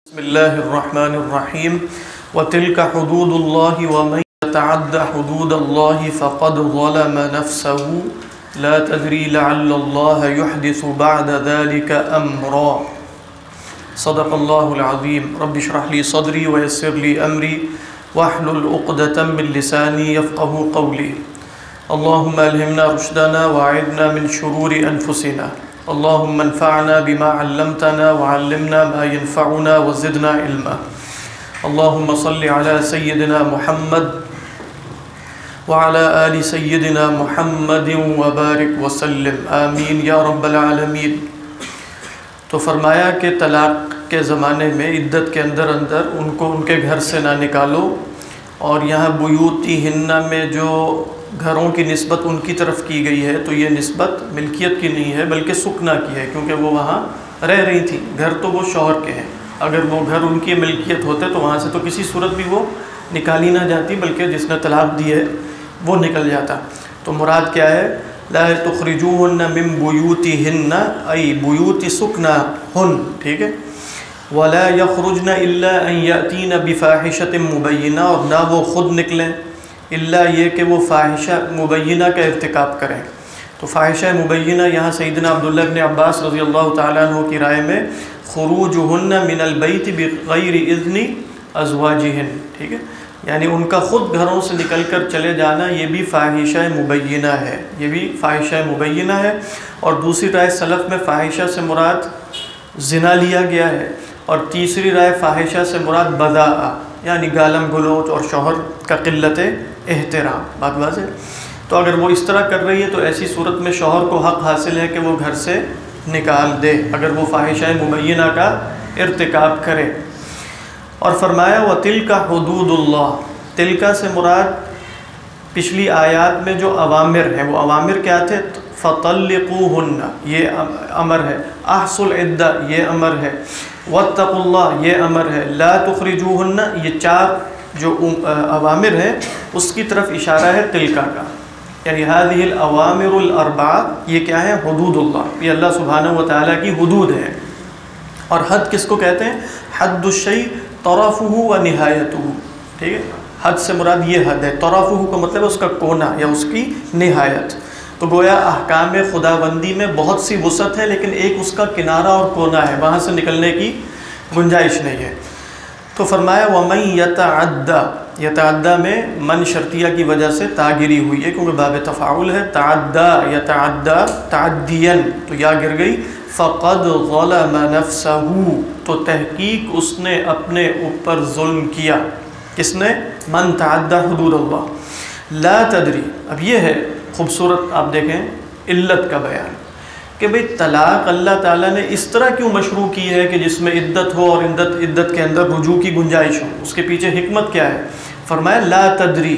بسم اللہ الرحمن الرحیم وَتِلْكَ حُدُودُ اللَّهِ وَمَنْ يَتَعَدَّ حُدُودَ اللَّهِ فَقَدْ ظَلَمَ نَفْسَهُ لَا تَدْرِي لَعَلَّ اللَّهَ يُحْدِثُ بَعْدَ ذَلِكَ أَمْرًا صدق اللہ العظیم رب اشرح لي صدری ويسر لي أمری واحلل عقدة من لسانی يفقهوا قولی اللهم ألهمنا رشدنا وأعذنا من شرور أنفسنا اللهم انفعنا بما علمتنا وعلمنا ما ينفعنا وزدنا علما اللهم صل على سيدنا محمد وعلى آل سيدنا محمد وبارك وسلم آمین یا رب العالمین۔ تو فرمایا کہ طلاق کے زمانے میں عدت کے اندر ان کو ان کے گھر سے نہ نکالو، اور یہاں بیوتی ہنہ میں جو گھروں کی نسبت ان کی طرف کی گئی ہے تو یہ نسبت ملکیت کی نہیں ہے بلکہ سکنا کی ہے، کیونکہ وہ وہاں رہ رہی تھیں۔ گھر تو وہ شوہر کے ہیں، اگر وہ گھر ان کی ملکیت ہوتے تو وہاں سے تو کسی صورت بھی وہ نکالی نہ جاتی، بلکہ جس نے طلاق دی ہے وہ نکل جاتا۔ تو مراد کیا ہے؟ لا تخرجوهن من بیوتہن ای بیوت سکنہن، ٹھیک ہے؟ ولا یخرجن الا ان یاتین بفاحشۃ مبینہ، اور نہ وہ خود نکلیں الا یہ کہ وہ فاحشہ مبینہ کا ارتکاب کریں۔ تو فاحشہ مبینہ یہاں سیدنا عبداللہ بن عباس رضی اللہ تعالیٰ عنہ کی رائے میں خروجہن من البیت بغیر اذن ازواجہن، ٹھیک ہے؟ یعنی ان کا خود گھروں سے نکل کر چلے جانا یہ بھی فاحشہ مبینہ ہے، یہ بھی فاحشہ مبینہ ہے۔ اور دوسری رائے سلف میں فاحشہ سے مراد زنا لیا گیا ہے، اور تیسری رائے فاحشہ سے مراد بذاء یعنی گالم گلوچ اور شوہر کا قلت احترام۔ بات واضح؟ تو اگر وہ اس طرح کر رہی ہے تو ایسی صورت میں شوہر کو حق حاصل ہے کہ وہ گھر سے نکال دے اگر وہ فاحشہ مبینہ کا ارتکاب کرے۔ اور فرمایا وَتِلْكَ حُدُودُ اللَّهِ، تلکا سے مراد پچھلی آیات میں جو اوامر ہیں، وہ اوامر کیا تھے؟ فَطَلِّقُوهُنَّ یہ امر ہے، احصوا العدہ یہ امر ہے، وَاتَّقُوا اللَّهَ یہ امر ہے، لَا تُخْرِجُوهُنَّ یہ چار جو اوامر ہیں اس کی طرف اشارہ ہے تلکا کا، یعنی هذه الاوامر الاربعہ یہ کیا ہے؟ حدود اللہ، یہ اللہ سبحانہ و تعالیٰ کی حدود ہیں۔ اور حد کس کو کہتے ہیں؟ حد الشیء طرفہ و نہایتہ، ٹھیک ہے؟ حد سے مراد یہ حد ہے، طرفہ کا مطلب ہے اس کا کونا یا اس کی نہایت۔ تو گویا احکام خداوندی میں بہت سی وسعت ہے، لیکن ایک اس کا کنارہ اور کونا ہے، وہاں سے نکلنے کی گنجائش نہیں ہے۔ تو فرمایا وَمَن يَتَعَدَّ، یتعدیٰ میں من شرطیہ کی وجہ سے تاگری ہوئی ہے کیونکہ باب تفاعل ہے، تعدیٰ یتعدیٰ تعدیاً تو یا گر گئی، فَقَدْ ظَلَمَ نَفْسَهُ تو تحقیق اس نے اپنے اوپر ظلم کیا۔ کس نے؟ من تعدیٰ حدود اللہ۔ لا تدری، اب یہ ہے خوبصورت، آپ دیکھیں علت کا بیان کہ بھئی طلاق اللہ تعالیٰ نے اس طرح کیوں مشروع کی ہے کہ جس میں عدت ہو اور عدت کے اندر رجوع کی گنجائش ہو، اس کے پیچھے حکمت کیا ہے؟ فرمایا لا تدری،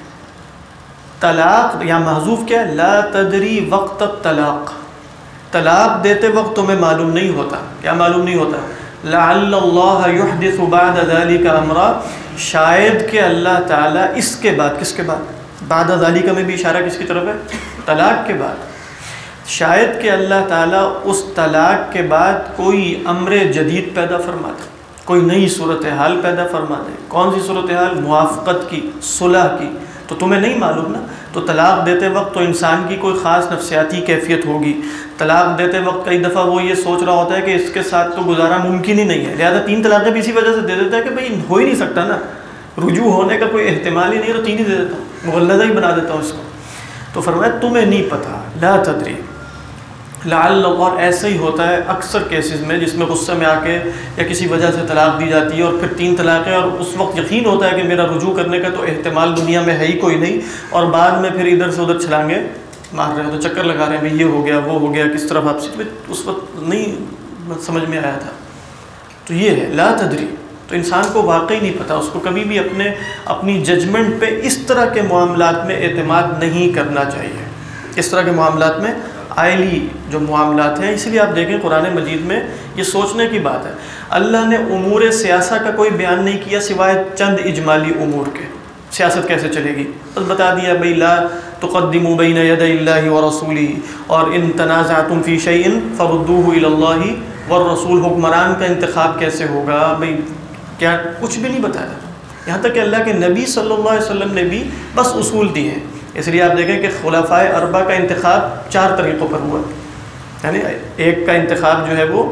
طلاق یا محذوف کیا ہے؟ لا تدری وقت الطلاق، طلاق دیتے وقت تمہیں معلوم نہیں ہوتا۔ کیا معلوم نہیں ہوتا؟ لعل اللہ یحدث بعد ذلک امرا، شاید کہ اللہ تعالیٰ اس کے بعد، کس کے بعد؟ بعد ذالک میں بھی اشارہ کس کی طرف ہے؟ طلاق کے بعد، شاید کہ اللہ تعالیٰ اس طلاق کے بعد کوئی امر جدید پیدا فرما دے، کوئی نئی صورتحال پیدا فرما دے۔ کون سی صورتحال؟ موافقت کی، صلح کی۔ تو تمہیں نہیں معلوم نا، تو طلاق دیتے وقت تو انسان کی کوئی خاص نفسیاتی کیفیت ہوگی، طلاق دیتے وقت کئی دفعہ وہ یہ سوچ رہا ہوتا ہے کہ اس کے ساتھ تو گزارا ممکن ہی نہیں ہے، لہذا 3 طلاقیں بھی اسی وجہ سے دے دیتا ہے کہ بھئی ہو ہی نہیں سکتا نا، رجوع ہونے کا کوئی احتمال ہی نہیں، تو 3 ہی دے دیتا ہوں، مغلظہ ہی بنا دیتا ہوں اس کو۔ تو فرمایا تمہیں نہیں پتہ، لا تدری لعل، اور ایسا ہی ہوتا ہے اکثر کیسز میں جس میں غصے میں آ کے یا کسی وجہ سے طلاق دی جاتی ہے اور پھر 3 طلاقیں، اور اس وقت یقین ہوتا ہے کہ میرا رجوع کرنے کا تو احتمال دنیا میں ہے ہی کوئی نہیں، اور بعد میں پھر ادھر سے ادھر چھلانگے مار رہے ہو، تو چکر لگا رہے ہیں بھئی یہ ہو گیا وہ ہو گیا، کس طرف آپ سے اس وقت نہیں سمجھ میں آیا تھا۔ تو یہ ہے لا تدری، تو انسان کو واقعی نہیں پتہ، اس کو کبھی بھی اپنی ججمنٹ پہ اس طرح کے معاملات میں اعتماد نہیں کرنا چاہیے، اس طرح کے معاملات میں آئلی جو معاملات ہیں۔ اس لیے آپ دیکھیں قرآن مجید میں یہ سوچنے کی بات ہے، اللہ نے امور سیاسہ کا کوئی بیان نہیں کیا سوائے چند اجمالی امور کے۔ سیاست کیسے چلے گی بس بتا دیا، بھئی لا تقدموا بین یدی اللہ ورسولہ، اور ان تنازعتم فی شیء فردوہ الی اللہ والرسول، حکمران کا انتخاب کیسے ہوگا، بھئی کیا، کچھ بھی نہیں بتایا. یہاں تک کہ اللہ کے نبی صلی اللہ علیہ وسلم نے بھی بس اصول دیے ہیں. اس لیے آپ دیکھیں کہ خلفائے اربعہ کا انتخاب 4 طریقوں پر ہوا. یعنی ایک کا انتخاب جو ہے وہ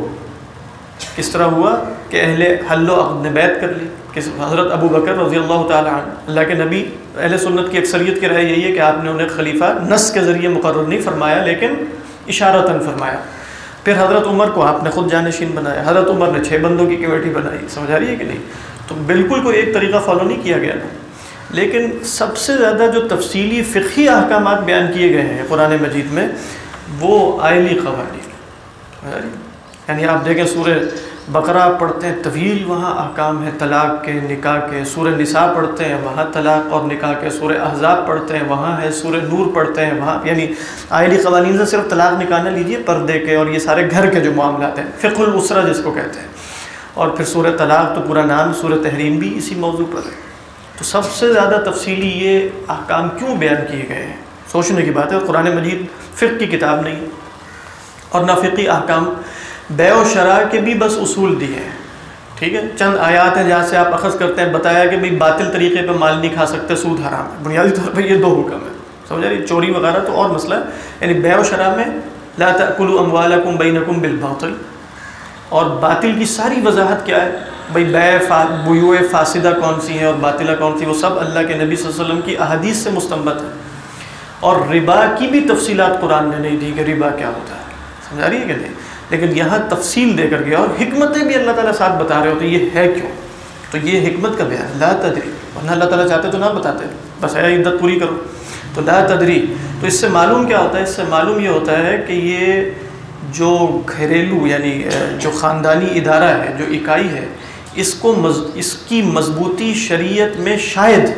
کس طرح ہوا کہ اہل حل و عقد نے بیعت کر لی، کہ حضرت ابو بکر رضی اللہ تعالی عنہ. اللہ کے نبی، اہل سنت کی اکثریت کی رائے یہی ہے کہ آپ نے انہیں خلیفہ نص کے ذریعے مقرر نہیں فرمایا لیکن اشارتاً فرمایا. پھر حضرت عمر کو آپ نے خود جانشین بنایا. حضرت عمر نے 6 بندوں کی کمیٹی بنائی. سمجھ آ رہی ہے کہ نہیں؟ تو بالکل کوئی ایک طریقہ فالو نہیں کیا گیا نا. لیکن سب سے زیادہ جو تفصیلی فقہی احکامات بیان کیے گئے ہیں قرآن مجید میں وہ آئلی قوانین. یعنی آپ دیکھیں سورہ بقرہ پڑھتے ہیں، طویل وہاں احکام ہے طلاق کے، نکاح کے. سورہ نساء پڑھتے ہیں، وہاں طلاق اور نکاح کے. سورہ احزاب پڑھتے ہیں، وہاں ہے. سورہ نور پڑھتے ہیں، وہاں. یعنی آئلی قوانین سے صرف طلاق نکاح نہ لیجیے، پردے کے اور یہ سارے گھر کے جو معاملات ہیں، فقہ الاسرہ جس کو کہتے ہیں. اور پھر سورہ طلاق تو پورا نام سورہ تحریم بھی اسی موضوع پر ہے. تو سب سے زیادہ تفصیلی یہ احکام کیوں بیان کیے گئے ہیں؟ سوچنے کی بات ہے. قرآن مجید فقہ کی کتاب نہیں اور نہ فقہی احکام. بیع و شراء کے بھی بس اصول دیے ہیں. ٹھیک ہے، چند آیات ہیں جہاں سے آپ اخذ کرتے ہیں. بتایا کہ بھئی باطل طریقے پہ مال نہیں کھا سکتے، سود حرام ہے. بنیادی طور پہ یہ 2 حکم ہیں. سمجھ رہی؟ چوری وغیرہ تو اور مسئلہ ہے. یعنی بیع و شراء میں لا تأکلوا اموالکم بینکم بالباطل، اور باطل کی ساری وضاحت کیا ہے. بھئی بیوع فاسدہ کون سی ہیں اور باطلہ کون سی، وہ سب اللہ کے نبی صلی اللہ علیہ وسلم کی احادیث سے مستنبط ہے. اور ربا کی بھی تفصیلات قرآن نے نہیں دی کہ ربا کیا ہوتا ہے. سمجھ آ رہی ہے کہ نہیں؟ لیکن یہاں تفصیل دے کر گیا اور حکمتیں بھی اللہ تعالیٰ ساتھ بتا رہے ہوتے ہیں. یہ ہے کیوں؟ تو یہ حکمت کا بیان. لا تدری، ورنہ اللہ تعالیٰ چاہتے تو نہ بتاتے، بس ہے عدت پوری کرو. تو لا تدری، تو اس سے معلوم کیا ہوتا ہے؟ اس سے معلوم یہ ہوتا ہے کہ یہ جو گھریلو یعنی جو خاندانی ادارہ ہے، جو اکائی ہے، اس کی مضبوطی شریعت میں شاید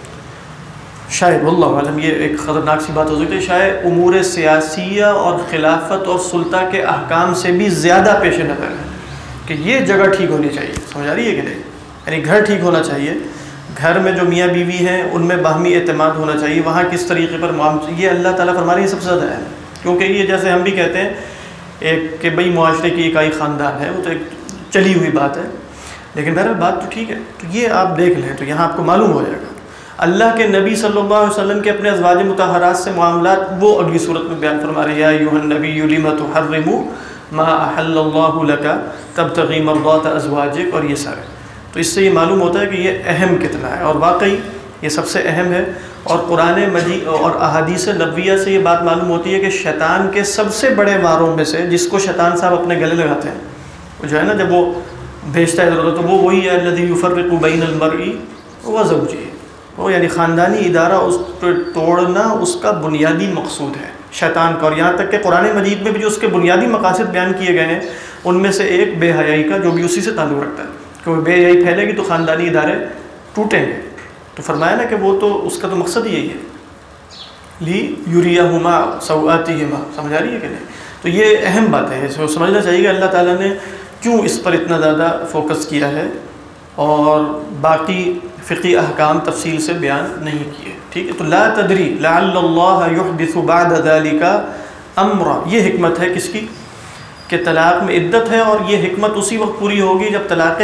واللہ عالم یہ ایک خطرناک سی بات ہو سکتی ہے، شاید امور سیاسیہ اور خلافت اور سلطہ کے احکام سے بھی زیادہ پیش نظر ہے کہ یہ جگہ ٹھیک ہونی چاہیے. سمجھ آ رہی ہے کہ نہیں؟ یعنی گھر ٹھیک ہونا چاہیے، گھر میں جو میاں بیوی ہیں ان میں باہمی اعتماد ہونا چاہیے، وہاں کس طریقے پر معاملہ. یہ اللہ تعالیٰ فرما رہے ہیں سب سے زیادہ ہے. کیونکہ یہ جیسے ہم بھی کہتے ہیں ایک کہ بھئی معاشرے کی اکائی خاندان ہے، وہ تو ایک چلی ہوئی بات ہے، لیکن بہرحال بات تو ٹھیک ہے. تو یہ آپ دیکھ لیں تو یہاں آپ کو معلوم ہو جائے گا. اللہ کے نبی صلی اللہ علیہ وسلم کے اپنے ازواج مطہرات سے معاملات وہ اگلی صورت میں بیان فرما رہے ہیں. یا ایھا النبی لم تحرم ما احل اللہ لک تبتغی مرضات ازواجک، اور یہ سارے. تو اس سے یہ معلوم ہوتا ہے کہ یہ اہم کتنا ہے، اور واقعی یہ سب سے اہم ہے. اور قرآن مجید اور احادیث نبویہ سے یہ بات معلوم ہوتی ہے کہ شیطان کے سب سے بڑے واروں میں سے جس کو شیطان صاحب اپنے گلے لگاتے ہیں، وہ جو ہے نا جب وہ بھیجتا ہے ادھر تو وہ وہی ہے الذی یفرق بین المرء وزوجہ. وہ یعنی خاندانی ادارہ اس پہ توڑنا اس کا بنیادی مقصود ہے شیطان کا. اور یہاں تک کہ قرآن مجید میں بھی جو اس کے بنیادی مقاصد بیان کیے گئے ہیں ان میں سے ایک بے حیائی کا، جو بھی اسی سے تعلق رکھتا ہے. کیونکہ بے حیائی پھیلے گی تو خاندانی ادارے ٹوٹیں گے. تو فرمایا نا کہ وہ تو اس کا تو مقصد یہی ہے لی یریہما سوآتہما. سمجھ آ رہی ہے کہ نہیں؟ تو یہ اہم بات ہے، اس کو سمجھنا چاہیے کہ اللہ تعالیٰ نے کیوں اس پر اتنا زیادہ فوکس کیا ہے اور باقی فقہی احکام تفصیل سے بیان نہیں کیے. ٹھیک ہے، تو لا تدری لعل اللہ یحدث بعد ذلک امرا، یہ حکمت ہے کس کی؟ کہ طلاق میں عدت ہے، اور یہ حکمت اسی وقت پوری ہوگی جب طلاق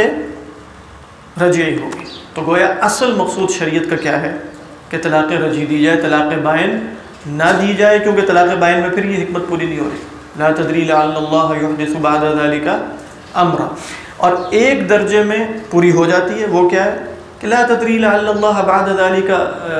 رجعی ہوگی. تو گویا اصل مقصود شریعت کا کیا ہے کہ طلاق رجعی دی جائے، طلاق بائن نہ دی جائے، کیونکہ طلاق بائن میں پھر یہ حکمت پوری نہیں ہو رہی. لا تدری لعل اللہ یحدث بعد ذلک امرا. اور ایک درجے میں پوری ہو جاتی ہے، وہ کیا ہے کہ لا تدری لعل اللہ بعد ذلک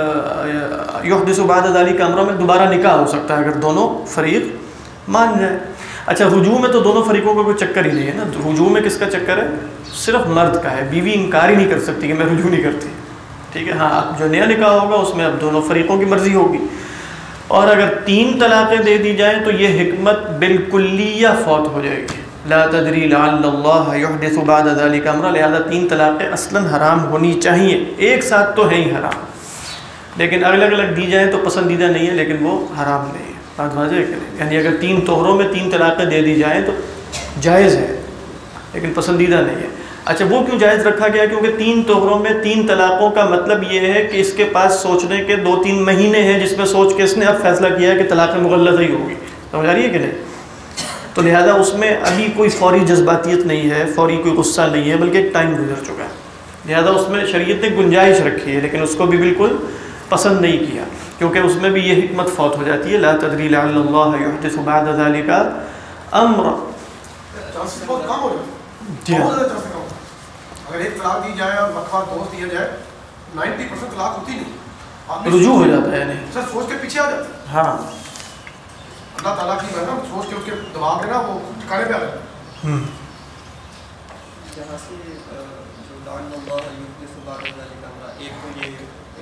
یحدث بعد ذلک امرا میں دوبارہ نکاح ہو سکتا ہے اگر دونوں فریق مان جائیں. اچھا، رجوع میں تو دونوں فریقوں کا کوئی چکر ہی نہیں ہے نا. رجوع میں کس کا چکر ہے؟ صرف مرد کا ہے. بیوی انکار ہی نہیں کر سکتی کہ میں رجوع نہیں کرتی. ٹھیک ہے، ہاں جو نیا نکاح ہوگا اس میں اب دونوں فریقوں کی مرضی ہوگی. اور اگر 3 طلاقیں دے دی جائیں تو یہ حکمت بالکلیہ فوت ہو جائے گی. لا تدری لعل اللہ یحدث بعد ذلک امرا. لہذا 3 طلاقیں اصلاً حرام ہونی چاہیے. ایک ساتھ تو ہے ہی حرام، لیکن الگ الگ دی جائیں تو پسندیدہ نہیں ہے، لیکن وہ حرام نہیں ہے. بات واضح ہے کہ نہیں؟ یعنی اگر 3 توہروں میں 3 طلاقیں دے دی جائیں تو جائز ہے لیکن پسندیدہ نہیں ہے. اچھا، وہ کیوں جائز رکھا گیا؟ کیونکہ 3 توہروں میں 3 طلاقوں کا مطلب یہ ہے کہ اس کے پاس سوچنے کے 2-3 مہینے ہیں جس میں سوچ کے اس نے اب فیصلہ کیا ہے کہ طلاق مغلظہ ہی ہوگی. سمجھ آ رہی ہے کہ نہیں؟ تو لہذا اس میں ابھی کوئی فوری جذباتیت نہیں ہے، فوری کوئی غصہ نہیں ہے، بلکہ ایک ٹائم گزر چکا ہے، لہذا اس میں شریعت نے گنجائش رکھی ہے، لیکن اس کو بھی بالکل پسند نہیں کیا، کیونکہ اس میں بھی یہ حکمت فوت ہو جاتی ہے، لا تدری لعل اللہ یحدث بعد ذلک امرا۔ بہت کم ہو جائے، بہت زیادہ کم۔ اگر ایک طلاق دی جائے اور وقفہ دوست دیا جائے 90% طلاق ہوتی نہیں، رجوع ہو جاتا ہے، نہیں سر سوچ کے پیچھے آ جاتا ہے۔ ہاں اللہ تعالیٰ کی ہے نا، سوچ کے اس کے دماغ میں نا وہ ٹھکانے پہ آ جاتا ہے۔ جہاں سے جو لعن اللہ یحدث بعد ذلک امرا، ایک تو یہ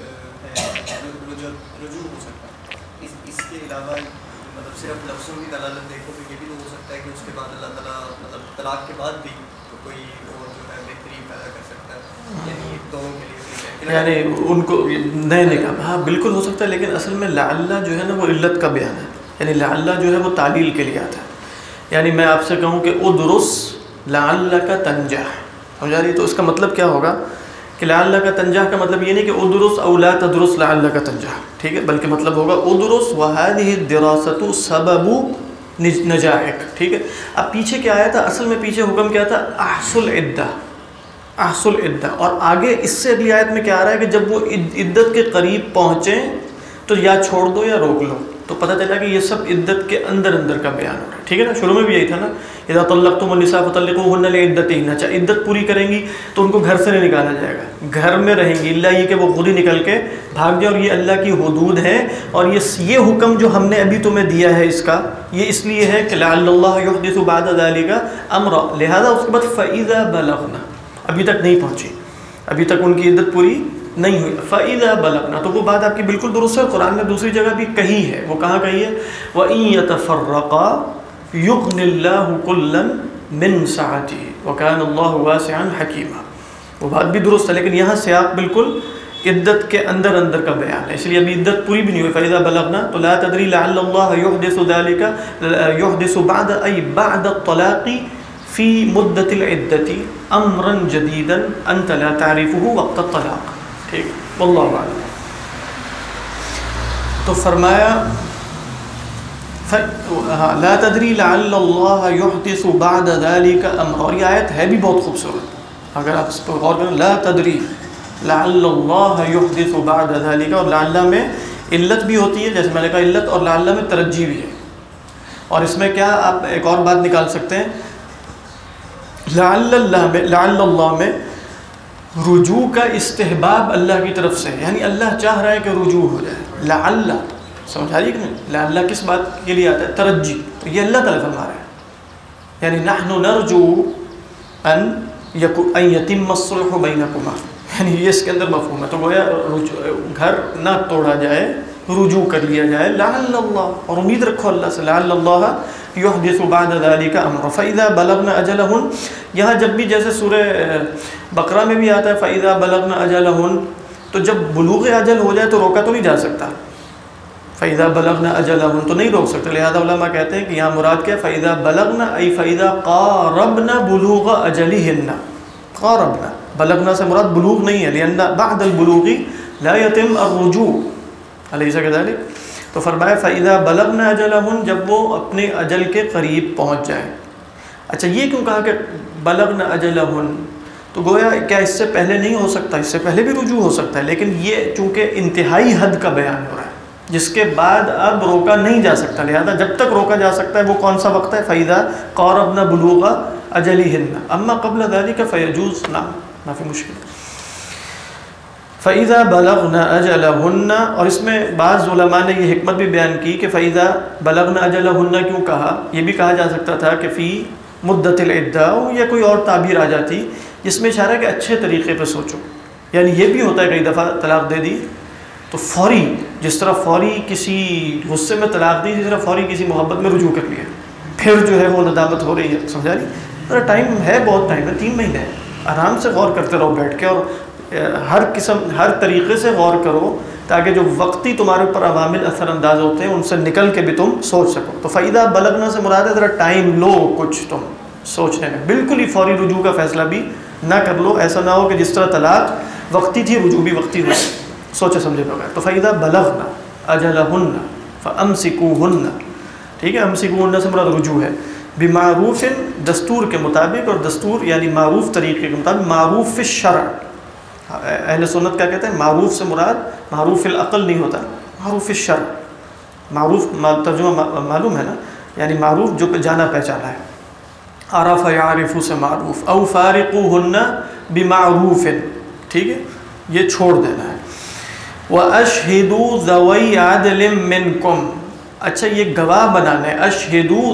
ہے رجوع ہو سکتا ہے، اس کے علاوہ مطلب صرف لفظوں کی دلالت دیکھو تو یہ بھی تو ہو سکتا ہے کہ اس کے بعد اللہ تعالیٰ مطلب طلاق کے بعد بھی تو کوئی اور جو ہے بہتری پیدا کر سکتا ہے، یعنی دونوں کے لیے، یعنی ان کو نئے نکاح، ہاں بالکل ہو سکتا ہے، لیکن اصل میں لعل جو ہے نا وہ علت کا بیان ہے، یعنی لعل جو ہے وہ تعلیل کے لیے آتا ہے، یعنی میں آپ سے کہوں کہ ادرس لعلک تنجح، سمجھا رہی؟ تو اس کا مطلب کیا ہوگا کہ لعلک تنجح کا مطلب یہ نہیں کہ ادرس او لا تدرس لعلک تنجح، ٹھیک ہے، بلکہ مطلب ہوگا ادرس وهذه الدراسة سبب نجاحک، ٹھیک ہے۔ اب پیچھے کیا آیا تھا؟ اصل میں پیچھے حکم کیا تھا؟ احصل عدہ، احصل عدہ، اور آگے اس سے اگلی آیت میں کیا آ رہا ہے کہ جب وہ عدت کے قریب پہنچیں تو یا چھوڑ دو یا روک لو، تو پتہ چلا کہ یہ سب عدت کے اندر کا بیان ہو رہا ہے، ٹھیک ہے نا۔ شروع میں بھی یہی تھا نا، اذا طلقتم النساء فطلقوهن لعدتهن، اچھا عدت پوری کریں گی تو ان کو گھر سے نہیں نکالا جائے گا، گھر میں رہیں گی، الا یہ کہ وہ خود ہی نکل کے بھاگ جائے، اور یہ اللہ کی حدود ہے، اور یہ حکم جو ہم نے ابھی تمہیں دیا ہے اس کا، یہ اس لیے ہے کہ لعل اللہ یحدث بعد ذلک امرا، لہذا اس کے بعد فاذا بلغنا، ابھی تک نہیں پہنچی، ابھی تک ان کی عدت پوری نہیں ہوئی، فَإِذَا بَلَغْنَا، تو وہ بات آپ کی بالکل درست ہے، قرآن نے دوسری جگہ بھی کہی ہے، وہ کہاں کہی ہے؟ وَإِن يَتَفَرَّقَا يُغْنِ اللَّهُ كُلًّا مِّن سَعَتِهِ وَكَانَ اللَّهُ وَاسِعًا حَكِيمًا، وہ بات بھی درست ہے، لیکن یہاں سیاق بالکل عدت کے اندر کا بیان ہے، اس لیے ابھی عدت پوری بھی نہیں ہوئی، فَإِذَا بَلَغْنَا تو لا تدری لعل اللہ يحدث ذلك يحدث بعد أي بعد الطلاق في مدة العدة امرا جديدا انت لا تعرفه وقت الطلاق، ٹھیک، واللہ اعلم۔ تو فرمایا لا تدری لعل اللہ یحدث بعد ذلك امرا، اور یہ آیت ہے بھی بہت خوبصورت، اگر آپ اس پر غور کریں، لا تدری لعل اللہ یحدث بعد ذلك، اور لعل میں علت بھی ہوتی ہے، جیسے میں نے کہا علت، اور لعل میں ترجیح بھی ہے، اور اس میں کیا آپ ایک اور بات نکال سکتے ہیں، لعل اللہ میں رجوع کا استحباب اللہ کی طرف سے، یعنی اللہ چاہ رہا ہے کہ رجوع ہو جائے، لعل، سمجھا رہی کہ نہیں؟ لعل کس بات کے لیے آتا ہے؟ ترجی، تو یہ اللہ تعالیٰ فرما رہا ہے، یعنی نحن نرجو ان یتم الصلح بینکما، یعنی یہ اس کے اندر مفہوم ہے، تو گویا گھر نہ توڑا جائے، رجوع کر لیا جائے، لعل اللہ، اور امید رکھو اللہ سے، لعل اللہ یحدث بعد ذلك امرا فاذا بلغنا اجلهن، یہاں جب بھی جیسے سورہ بقرہ میں بھی آتا ہے فاذا بلغنا اجلهن، تو جب بلوغ اجل ہو جائے تو روکا تو نہیں جا سکتا، فاذا بلغنا اجلهن تو نہیں روک سکتے، لہذا علماء کہتے ہیں کہ یہاں مراد کیا ہے؟ فاذا بلغنا ای فاذا قاربنا بلوغ اجلهن، قاربنا، بلغنا سے مراد بلوغ نہیں ہے، لان بعد البلوغ لا يتم الرجوع، الیس کذلک؟ تو فرمایا فَإِذَا بَلَغْنَا أَجَلَهُنْ، جب وہ اپنے اجل کے قریب پہنچ جائے۔ اچھا یہ کیوں کہا کہ بَلَغْنَا أَجَلَهُنْ؟ تو گویا کیا اس سے پہلے نہیں ہو سکتا؟ اس سے پہلے بھی رجوع ہو سکتا ہے، لیکن یہ چونکہ انتہائی حد کا بیان ہو رہا ہے جس کے بعد اب روکا نہیں جا سکتا، لہذا جب تک روکا جا سکتا ہے وہ کون سا وقت ہے؟ فَإِذَا قَارَبْنَا بُلُوغَ أَجَلِهِنَّ، أَمَّا قَبْلَ ذَلِكَ فَيَجُوزُ، نعم، ما فی مشکل۔ فَإِذَا بَلَغْنَا أَجَلَهُنَّ، اور اس میں بعض علماء نے یہ حکمت بھی بیان کی کہ فَإِذَا بَلَغْنَا أَجَلَهُنَّ کیوں کہا، یہ بھی کہا جا سکتا تھا کہ فی مدت العدہ، یا کوئی اور تعبیر آ جاتی جس میں اشارہ ہے کہ اچھے طریقے پہ سوچو، یعنی یہ بھی ہوتا ہے کئی دفعہ طلاق دے دی تو فوری، جس طرح فوری کسی غصے میں طلاق دی، جس طرح فوری کسی محبت میں رجوع کر لیا، پھر جو ہے وہ ندامت ہو رہی ہے، سمجھا رہی؟ ٹائم ہے، بہت ٹائم ہے، 3 مہینے ہے، آرام سے غور کرتے رہو بیٹھ کے، اور ہر طریقے سے غور کرو تاکہ جو وقتی تمہارے اوپر عوامل اثر انداز ہوتے ہیں ان سے نکل کے بھی تم سوچ سکو۔ تو فائدہ بلغنا سے مراد ہے ذرا ٹائم لو کچھ تم سوچنے میں، بالکل ہی فوری رجوع کا فیصلہ بھی نہ کر لو، ایسا نہ ہو کہ جس طرح طلاق وقتی تھی رجوع بھی وقتی ہو، سوچے سمجھے بغیر۔ تو فائدہ بلغنا اجلہن فامسکوہن، ٹھیک ہے، امسکوہن سے مراد رجوع ہے، بمعروف دستور کے مطابق، اور دستور یعنی معروف طریقے کے مطابق، معروف فی الشرع. اہل سنت کیا کہتے ہیں؟ معروف سے مراد معروف فی العقل نہیں ہوتا، معروف فی الشرع. معروف ترجمہ معلوم ہے نا، یعنی معروف جو جانا پہچانا ہے. عرف یعرف سے معروف. او فارقوہن بمعروف، ٹھیک ہے، یہ چھوڑ دینا ہے. وَأَشْهِدُوا ذَوَيْ عَدْلٍ مِّنْكُمْ. اچھا یہ گواہ بنانا ہے. اشہدو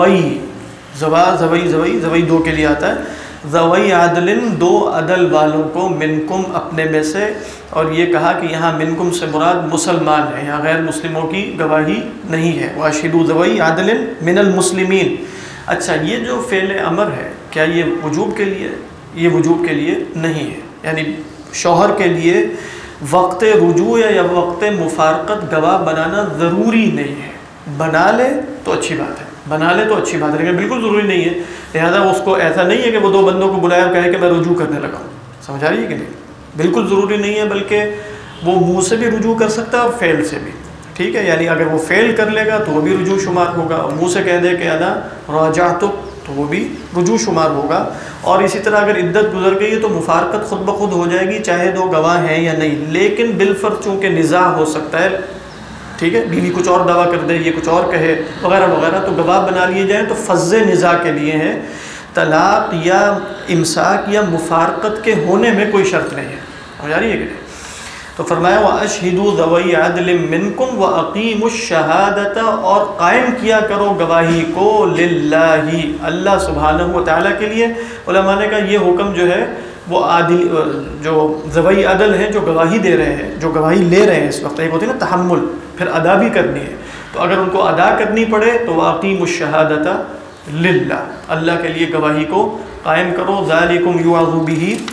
زوئی دو کے لیے آتا ہے. ذوی عدل، دو عدل والوں کو، منکم اپنے میں سے. اور یہ کہا کہ یہاں منکم سے مراد مسلمان ہے، یہاں غیر مسلموں کی گواہی نہیں ہے. واشہدوا ذوی عدل من المسلمین. اچھا یہ جو فعل امر ہے کیا یہ وجوب کے لیے؟ یہ وجوب کے لیے نہیں ہے. یعنی شوہر کے لیے وقت رجوع یا وقت مفارقت گواہ بنانا ضروری نہیں ہے. بنا لے تو اچھی بات ہے، بنا لے تو اچھی بات ہے، لیکن بالکل ضروری نہیں ہے. لہذا اس کو ایسا نہیں ہے کہ وہ دو بندوں کو بلایا اور کہے کہ میں رجوع کرنے لگا ہوں. سمجھ آ رہی ہے کہ نہیں؟ بالکل ضروری نہیں ہے، بلکہ وہ منہ سے بھی رجوع کر سکتا ہے اور فعل سے بھی. ٹھیک ہے، یعنی اگر وہ فعل کر لے گا تو وہ بھی رجوع شمار ہوگا، اور منہ سے کہہ دے کہ انا راجعتک تو وہ بھی رجوع شمار ہوگا. اور اسی طرح اگر عدت گزر گئی ہے تو مفارقت خود بخود ہو جائے گی، چاہے دو گواہ ہیں یا نہیں. لیکن بالفرض چونکہ نزاع ہو سکتا ہے، ٹھیک ہے، بیوی کچھ اور دعویٰ کر دے، یہ کچھ اور کہے وغیرہ وغیرہ، تو گواہ بنا لیے جائیں تو فض نزاع کے لیے ہیں. طلاق یا امساک یا مفارقت کے ہونے میں کوئی شرط نہیں ہے. ہو جا رہی ہے کہ نہیں؟ تو فرمایا وَأَشْهِدُوا ذَوَيْ عَدْلٍ مِّنْكُمْ وَأَقِيمُوا الشَّهَادَةَ، اور قائم کیا کرو گواہی کو، للہ اللہ سبحانہ و تعالیٰ کے لیے. علماء نے کہا یہ حکم جو ہے وہ عادل، جو ذوی عدل ہیں جو گواہی دے رہے ہیں، جو گواہی لے رہے ہیں اس وقت، ایک ہوتی ہے نا تحمل، پھر ادا بھی کرنی ہے. تو اگر ان کو ادا کرنی پڑے تو وَأَقِيمُوا الشَّهَادَةَ للہ، اللہ کے لیے گواہی کو قائم کرو. ذَلِكُمْ يُوعَظُ بِهِ،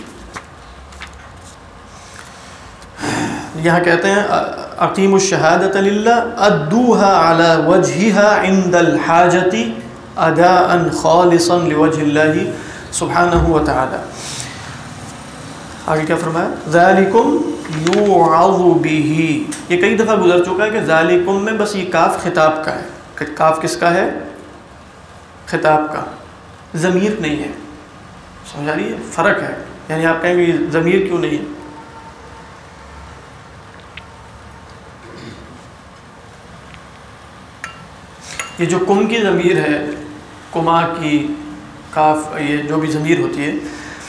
یہاں کہتے ہیں اقیموا الشہادۃ للہ ادوها علی وجہها عند الحاجة اداء خالصا لوجہ اللہ سبحانہ وتعالی. آگے کیا فرمایا؟ ذالکم یوعظ بہ. یہ کئی دفعہ گزر چکا ہے کہ ذالکم میں بس یہ کاف خطاب کا ہے. کاف کس کا ہے؟ خطاب کا، ضمیر نہیں ہے. سمجھ آ رہی ہے؟ فرق ہے. یعنی آپ کہیں گے یہ ضمیر کیوں نہیں ہے؟ یہ جو کم کی ضمیر ہے، کما کی، کاف، یہ جو بھی ضمیر ہوتی ہے،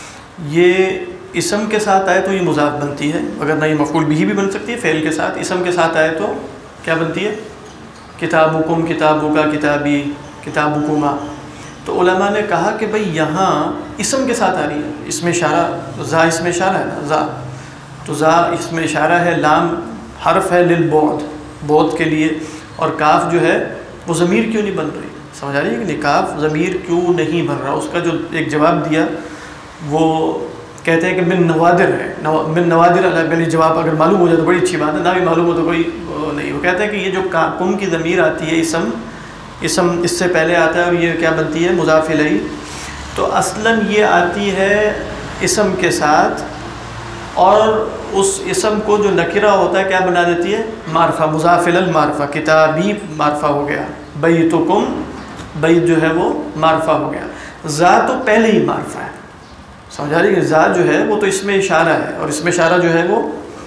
یہ اسم کے ساتھ آئے تو یہ مضاف بنتی ہے، اگر نہ یہ مفعول بھی بن سکتی ہے فعل کے ساتھ. اسم کے ساتھ آئے تو کیا بنتی ہے؟ کتابکم، کتابک، کتابی، کتابکما. تو علماء نے کہا کہ بھئی یہاں اسم کے ساتھ آ رہی ہے، اسم اشارہ، ذا اسم اشارہ ہے نا، ذا تو ذا اسم اشارہ ہے، لام حرف ہے للبعد، بعد کے لیے، اور کاف جو ہے وہ ضمیر کیوں نہیں بن رہی؟ سمجھ آ رہی ہے کہ نہیں؟ کاف ضمیر کیوں نہیں بن رہا؟ اس کا جو ایک جواب دیا وہ کہتے ہیں کہ من نوادر ہے. من نوادر علیہ جواب اگر معلوم ہو جائے تو بڑی اچھی بات ہے، نہ بھی معلوم ہو تو کوئی نہیں. وہ کہتے ہیں کہ یہ جو کم کی ضمیر آتی ہے، اسم اس سے پہلے آتا ہے اور یہ کیا بنتی ہے؟ مضاف الیہ. تو اصلاً یہ آتی ہے اسم کے ساتھ، اور اس اسم کو جو نکرہ ہوتا ہے کیا بنا دیتی ہے؟ معرفہ، مضاف الی المعرفہ. کتابی معرفہ ہو گیا، بیتکم، بیت جو ہے وہ معرفہ ہو گیا. ذا تو پہلے ہی معرفہ ہے. سمجھا رہی ہے؟ ذا جو ہے وہ تو اسم اشارہ ہے، اور اسم اشارہ جو ہے وہ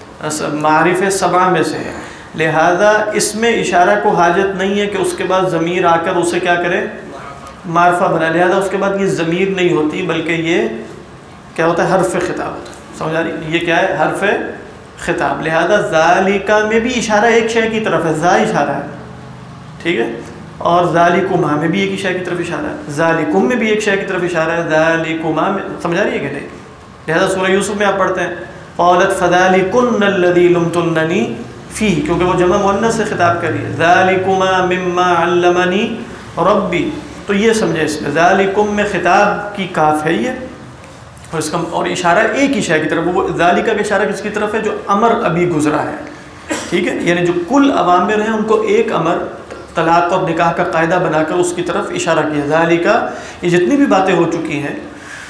معارف سبعہ میں سے ہے. لہذا اسم اشارہ کو حاجت نہیں ہے کہ اس کے بعد ضمیر آ کر اسے کیا کرے؟ معرفہ بنا. لہذا اس کے بعد یہ ضمیر نہیں ہوتی، بلکہ یہ کیا ہوتا ہے؟ حرف خطاب ہوتا ہے. سمجھا رہی ہے؟ یہ کیا ہے؟ حرف خطاب. لہذا ذالکا میں بھی اشارہ ایک شے کی طرف ہے، ذا اشارہ ہے، ٹھیک ہے، اور ذالکما میں بھی ایک ہی شے کی طرف اشارہ ہے، ذالکم میں بھی ایک شے کی طرف اشارہ ہے، ذالکما میں. سمجھا رہی ہے کہ نہیں؟ لہذا سورہ یوسف میں آپ پڑھتے ہیں قالت فذالکن الذی لمتننی فیہ، کیونکہ وہ جمع مؤنث سے خطاب کر رہی ہے. ذالکما مما علمنی ربی. تو یہ سمجھے اس میں ذالکم میں خطاب کی کاف ہے یہ، اور اس کا اور اشارہ ایک ہی شے کی طرف. وہ ذالکہ کا اشارہ کس کی طرف ہے؟ جو امر ابھی گزرا ہے، ٹھیک ہے. یعنی جو کل اوامر ہیں ان کو ایک امر طلاق اور نکاح کا قاعدہ بنا کر اس کی طرف اشارہ کیا. ذالکہ یہ جتنی بھی باتیں ہو چکی ہیں.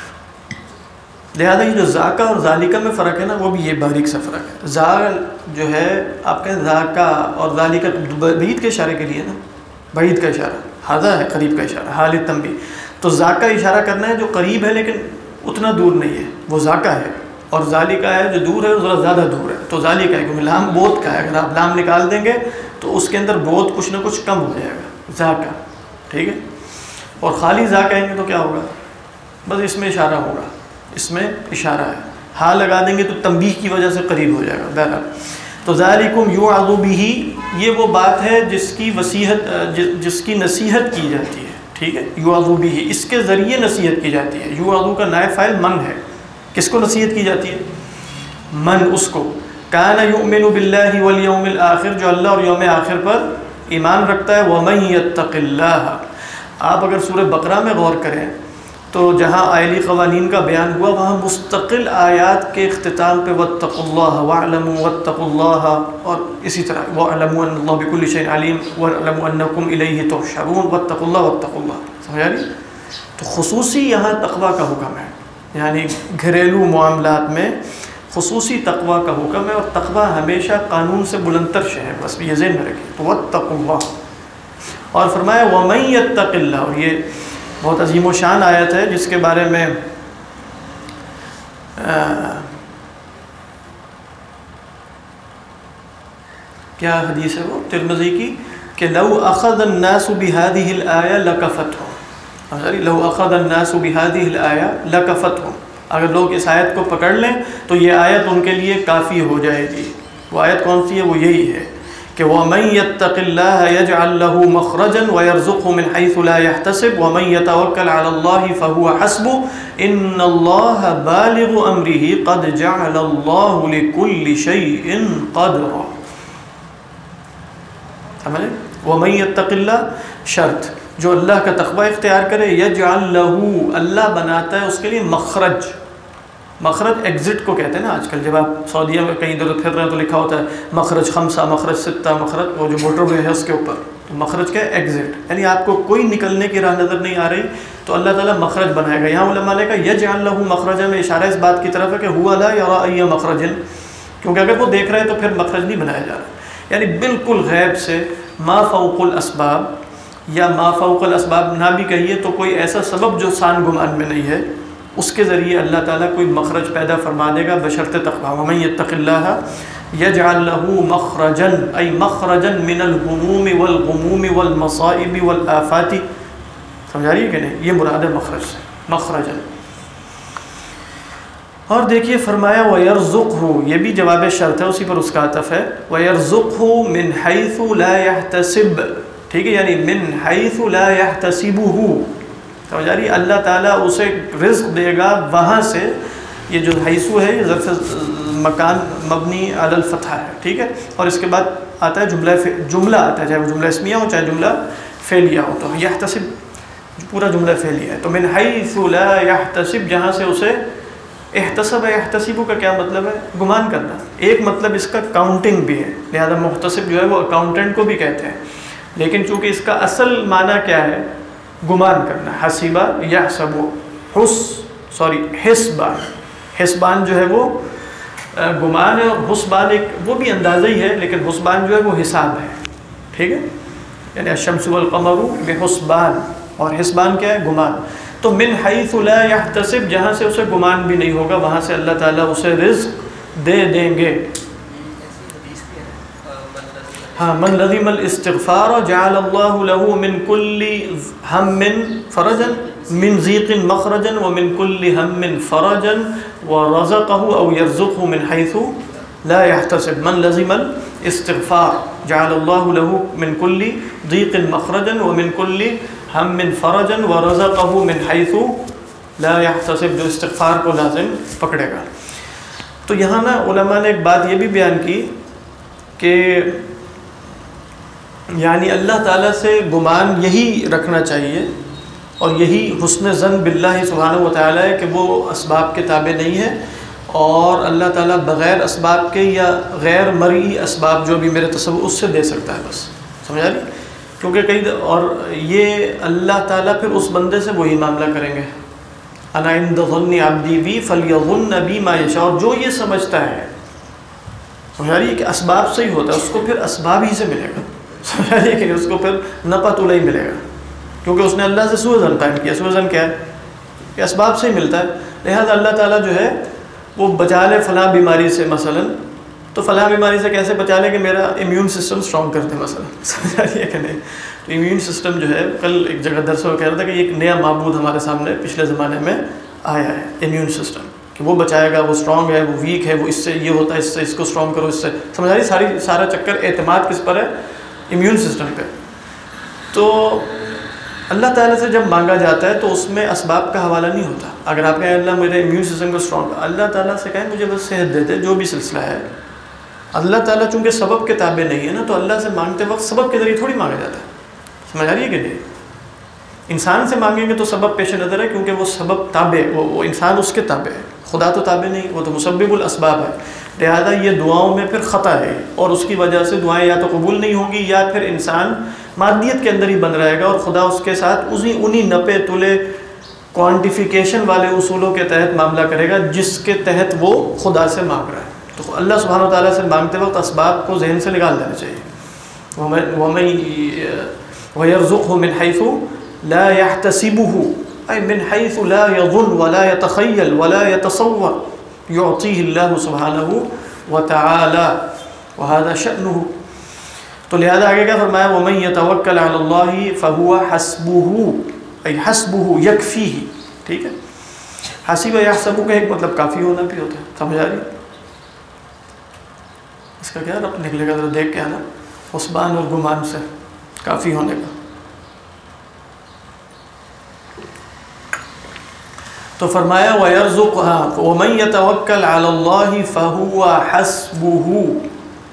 لہذا یہ جو ذاکہ اور ذالکہ میں فرق ہے نا، وہ بھی یہ باریک سا فرق ہے. ذال جو ہے آپ کہیں ذاکہ اور ذالکہ بعید کے اشارے کے لیے نا، بعید کا اشارہ. ہاذا ہے قریب کا اشارہ، حال التنبیہ. تو ذا کا اشارہ کرنا ہے جو قریب ہے لیکن اتنا دور نہیں ہے، وہ ذاکا ہے. اور ذالکا ہے جو دور ہے ذرا زیادہ دور ہے. تو ذالکا ہے کیونکہ لام بہت کا ہے، اگر آپ لام نکال دیں گے تو اس کے اندر بہت کچھ نہ کچھ کم ہو جائے گا. ذاکا ٹھیک ہے. اور خالی ذا کہیں گے تو کیا ہوگا؟ بس اس میں اشارہ ہوگا، اس میں اشارہ ہے. ہاں لگا دیں گے تو تنبیہ کی وجہ سے قریب ہو جائے گا. بہرحال تو ذالکم یوعظ بہ، یہ وہ بات ہے جس کی جس کی نصیحت کی جاتی ہے. ٹھیک ہے. یوعظ بہ، اس کے ذریعے نصیحت کی جاتی ہے. یوعظ کا نائب فاعل من ہے. کس کو نصیحت کی جاتی ہے؟ من، اس کو. کان یؤمن باللہ والیوم الآخر، جو اللہ اور یوم آخر پر ایمان رکھتا ہے. ومن یتق اللہ، آپ اگر سورہ بقرہ میں غور کریں تو جہاں آئلی قوانین کا بیان ہوا وہاں مستقل آیات کے اختتام پہ واتقوا اللہ واعلموا واتقوا اللہ، اور اسی طرح واعلموا ان اللہ بکل شیء علیم واعلموا انکم الیہ تحشرون واتقوا اللہ واتقوا اللہ. سمجھا نہیں؟ تو خصوصی یہاں تقویٰ کا حکم ہے، یعنی گھریلو معاملات میں خصوصی تقویٰ کا حکم ہے. اور تقویٰ ہمیشہ قانون سے بلندتر شے ہے، بس یہ ذہن میں رکھیں. تو واتقوا اللہ، اور فرمایا ومن یتق اللہ، اور یہ بہت عظیم و شان آیت ہے جس کے بارے میں کیا حدیث ہے وہ ترمذی کی کہ لو اخذ الناس بهذه الآية لكفتهم، لو اخذ الناس بهذه الآية لكفتهم، اگر لوگ اس آیت کو پکڑ لیں تو یہ آیت ان کے لیے کافی ہو جائے گی. وہ آیت کون سی ہے؟ وہ یہی ہے کہ وَمَن يَتَّقِ اللَّهَ يَجْعَلْ لَهُ مَخْرَجًا وَيَرْزُقْهُ مِنْ حَيْثُ لَا يَحْتَسِبُ وَمَن يَتَوَكَّلْ عَلَى اللَّهِ فَهُوَ حَسْبُهُ إِنَّ اللَّهَ بَالِغُ أَمْرِهِ قَدْ جَعَلَ اللَّهُ لِكُلِّ شَيْءٍ قَدْرًا. سمجھے؟ وَمَن يَتَّقِ اللَّهَ شرط، جو اللہ کا تقوی اختیار کرے، يَجْعَلْ لَهُ، اللہ بناتا ہے اس کے لیے مخرج. مخرج ایگزٹ کو کہتے ہیں نا. آج کل جب آپ سعودیہ میں کہیں ادھر پھر رہے ہیں تو لکھا ہوتا ہے مخرج 5، مخرج 6، مخرج، وہ جو موٹر وے ہے اس کے اوپر. تو مخرج کیا ہے؟ ایگزٹ، یعنی آپ کو کوئی نکلنے کی راہ نظر نہیں آ رہی تو اللہ تعالیٰ مخرج بنائے گا. یہاں علماء نے کہا یجعل لہ مخرجا میں اشارہ اس بات کی طرف ہے کہ ہوا لا یرا ای مخرج، کیونکہ اگر وہ دیکھ رہے ہیں تو پھر مخرج نہیں بنایا جا رہا. یعنی بالکل غیب سے ما فوق الاسباب، یا ما فوق الاسباب نہ بھی کہیے تو کوئی ایسا سبب جو سان گمان میں نہیں ہے، اس کے ذریعے اللہ تعالیٰ کوئی مخرج پیدا فرما دے گا بشرط تقویٰ. ومن یتق اللہ یجعل لہ مخرجا، ای مخرجا من الہموم والغموم والمصائب والآفات. سمجھا رہی ہے کہ نہیں؟ یہ مراد ہے مخرج سے، مخرجا. اور دیکھیے فرمایا وَيَرْزُقْهُ، یہ بھی جواب شرط ہے، اسی پر اس کا عطف ہے. وَيَرْزُقْهُ مِنْ حَيْثُ لَا يَحْتَسِبْ، ٹھیک ہے، یعنی من حیث لا يحتسبه. سمجھ آ رہی ہے؟ اللہ تعالیٰ اسے رزق دے گا وہاں سے. یہ جو حیثو ہے یہ ظرف مکان مبنی علی الفتح ہے، ٹھیک ہے. اور اس کے بعد آتا ہے جملہ آتا ہے، چاہے وہ جملہ اسمیہ ہو چاہے جملہ فعلیہ ہو. تو یحتسب پورا جملہ فعلیہ ہے. تو من حیث لا یحتسب، جہاں سے اسے احتسب ہے. احتسب کا کیا مطلب ہے؟ گمان کرنا. ایک مطلب اس کا کاؤنٹنگ بھی ہے، لہذا محتسب جو ہے وہ اکاؤنٹنٹ کو بھی کہتے ہیں. لیکن چونکہ اس کا اصل معنی کیا ہے؟ گمان کرنا. حسیبہ یحسب، حسبان، حسبان جو ہے وہ گمان ہے، اور حسبان ایک وہ بھی اندازہ ہی ہے، لیکن حسبان جو ہے وہ حساب ہے، ٹھیک ہے. یعنی الشمس والقمر بحسبان، اور حسبان کیا ہے؟ گمان. تو من حیث لا یحتسب، جہاں سے اسے گمان بھی نہیں ہوگا وہاں سے اللہ تعالیٰ اسے رزق دے دیں گے. ہاں، من لزم الاستغفار جعل اللہ له من كل هم فرجا من ضيق مخرجا ومن كل هم فرجا ورزقه او يرزقه من حيث لا يحتسب. من لزم الاستغفار جعل الله له من كل ضيق مخرجا ومن كل هم فرجا ورزقه من حيث لا يحتسب، جو استغفار کو لازم پکڑے گا. تو یہاں نا علماء نے ایک بات یہ بھی بیان کی کہ یعنی اللہ تعالیٰ سے گمان یہی رکھنا چاہیے، اور یہی حسن ظن باللہ سبحانہ و تعالیٰ ہے کہ وہ اسباب کے تابع نہیں ہے، اور اللہ تعالیٰ بغیر اسباب کے یا غیر مرئی اسباب جو بھی میرے تصور اس سے دے سکتا ہے. بس سمجھا رہی؟ کیونکہ کئی اور یہ اللہ تعالیٰ پھر اس بندے سے وہی معاملہ کریں گے. انا عند ظن عبدی بی فلیظن بی ما یشاء، اور جو یہ سمجھتا ہے، سمجھا رہی ہے، کہ اسباب سے ہی ہوتا ہے، اس کو پھر اسباب ہی سے ملے گا. لیکن اس کو پھر نپا تلا ہی ملے گا. کیونکہ اس نے اللہ سے سوء ظن قائم کیا. سوء ظن کیا ہے کہ اسباب سے ہی ملتا ہے, لہذا اللہ تعالیٰ جو ہے وہ بچا لے فلاں بیماری سے مثلا, تو فلاں بیماری سے کیسے بچا لے کہ میرا امیون سسٹم اسٹرانگ کر دے مثلا, سمجھ آ رہی ہے کہ نہیں. تو امیون سسٹم جو ہے, کل ایک جگہ درس میں کہہ رہا تھا کہ ایک نیا معبود ہمارے سامنے پچھلے زمانے میں آیا ہے, امیون سسٹم, کہ وہ بچائے گا, وہ اسٹرانگ ہے, وہ ویک ہے, وہ اس سے یہ ہوتا ہے, اس سے اس کو اسٹرانگ کرو, اس سے, سمجھ آ رہی. سارا چکر اعتماد کس پر ہے, امیون سسٹم پہ. تو اللہ تعالیٰ سے جب مانگا جاتا ہے تو اس میں اسباب کا حوالہ نہیں ہوتا. اگر آپ کہیں اللہ میرے امیون سسٹم کو اسٹرانگ, اللہ تعالیٰ سے کہیں مجھے بس صحت دے دے, جو بھی سلسلہ ہے. اللہ تعالیٰ چونکہ سبب کے تابع نہیں ہے نا, تو اللہ سے مانگتے وقت سبب کے ذریعے تھوڑی مانگا جاتا ہے, سمجھ آ رہی ہے کہ نہیں. انسان سے مانگیں گے تو سبب پیش نظر ہے, کیونکہ وہ سبب تابع, وہ انسان اس کے تابع ہے, خدا تو تابع نہیں, وہ تو مسبب الاسباب ہے. لہذا یہ دعاؤں میں پھر خطا ہے, اور اس کی وجہ سے دعائیں یا تو قبول نہیں ہوں گی, یا پھر انسان مادیت کے اندر ہی بن رہے گا, اور خدا اس کے ساتھ انہی نپے تلے کوانٹیفیکیشن والے اصولوں کے تحت معاملہ کرے گا جس کے تحت وہ خدا سے مانگ رہا ہے. تو اللہ سبحانہ و تعالیٰ سے مانگتے وقت اسباب کو ذہن سے نکال دینا چاہیے. وَيَرْزُقْهُ مِنْ حَيْثُ لَا يَحْتَسِبُهُ أي من حيث لا يظن ولا يتخيل ولا يتصور يعطيه الله سبحانه وتعالى وهذا شأنه. تو لہذا آگے کیا فرمایا, وَمَن يَتَوَكَّلْ عَلَى اللَّهِ فَهُوَ حَسْبُهُ أي حَسْبُهُ يَكْفِيهِ. ٹھیک ہے, حسیب یحسب کا ایک مطلب کافی ہونا بھی ہوتا ہے, سمجھ آ رہی. اس کا کیا رب نکلے گا, ذرا دیکھ کے آنا, حسبان اور گمان سے کافی ہونے کا. تو فرمایا وَيَرْزُقْهَا وَمَن يَتَوَكَّلْ عَلَى اللَّهِ فَهُوَ حَسْبُهُ.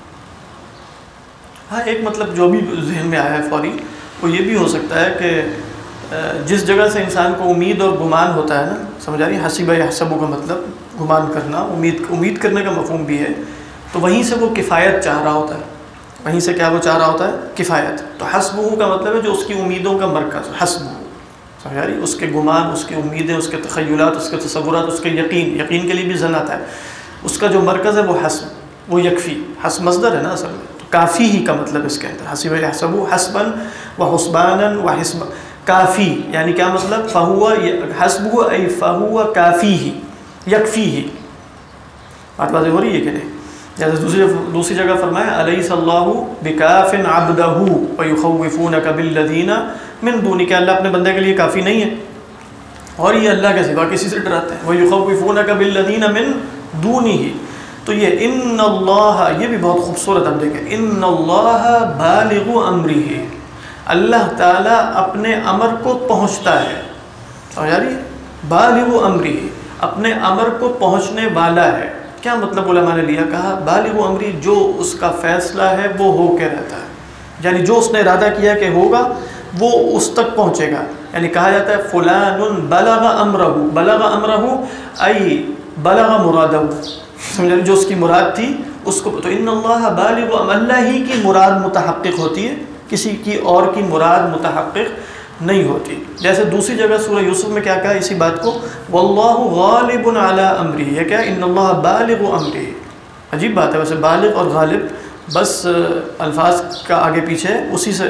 ہاں ایک مطلب جو بھی ذہن میں آیا ہے فوری, وہ یہ بھی ہو سکتا ہے کہ جس جگہ سے انسان کو امید اور گمان ہوتا ہے نا, سمجھ آ رہی ہے, حسیب یحسب کا مطلب گمان کرنا, امید کرنے کا مفہوم بھی ہے, تو وہیں سے وہ کفایت چاہ رہا ہوتا ہے. وہیں سے کیا وہ چاہ رہا ہوتا ہے, کفایت. تو حسبہ کا مطلب ہے جو اس کی امیدوں کا مرکز, حسبہ, سمجھ آ رہی, اس کے گمان, اس کی امیدیں, اس کے تخیلات, اس کے تصورات, اس کے یقین کے لیے بھی ظن آتا ہے, اس کا جو مرکز ہے وہ حسب, وہ یکفی. حسب مصدر ہے نا اصل میں, تو کافی ہی کا مطلب اس کے اندر, حسب یحسب حسبا وحسبانا وحسبا, کافی یعنی کیا مطلب, فہو حسبہ ای فہو کافیہ یکفیہ. بات واضح ہو رہی ہے کہ نہیں. جیسے دوسری جگہ فرمایا الیس اللہ بکاف عبدہ ویخوفونک بالذین من دونہ, کہ اللہ اپنے بندے کے لیے کافی نہیں ہے اور یہ اللہ کے سوا کسی سے ڈراتے ہیں. ویخوفونک بالذین من دونہ. تو یہ ان اللہ, یہ بھی بہت خوبصورت آپ دیکھیں, ان اللہ بالغ امرہ, اللہ تعالیٰ اپنے امر کو پہنچتا ہے. اور یاری بالغ امرہ, اپنے امر کو پہنچنے والا ہے. کیا مطلب علماء نے لیا, کہا بالغ امری, جو اس کا فیصلہ ہے وہ ہو کے رہتا ہے, یعنی جو اس نے ارادہ کیا کہ ہوگا وہ اس تک پہنچے گا. یعنی کہا جاتا ہے فلان بلغ امرہ, بلغ امرہ ای بلغ مرادہ, سمجھا, جو اس کی مراد تھی اس کو. تو ان اللہ بالغ, اللہ ہی کی مراد متحقق ہوتی ہے, کسی کی اور کی مراد متحقق نہیں ہوتی. جیسے دوسری جگہ سورہ یوسف میں کیا کہا اسی بات کو, واللہ غالب علی امرہ, یہ کیا, ان اللہ بالغ امرہ. عجیب بات ہے ویسے, بالغ اور غالب بس الفاظ کا آگے پیچھے اسی سے,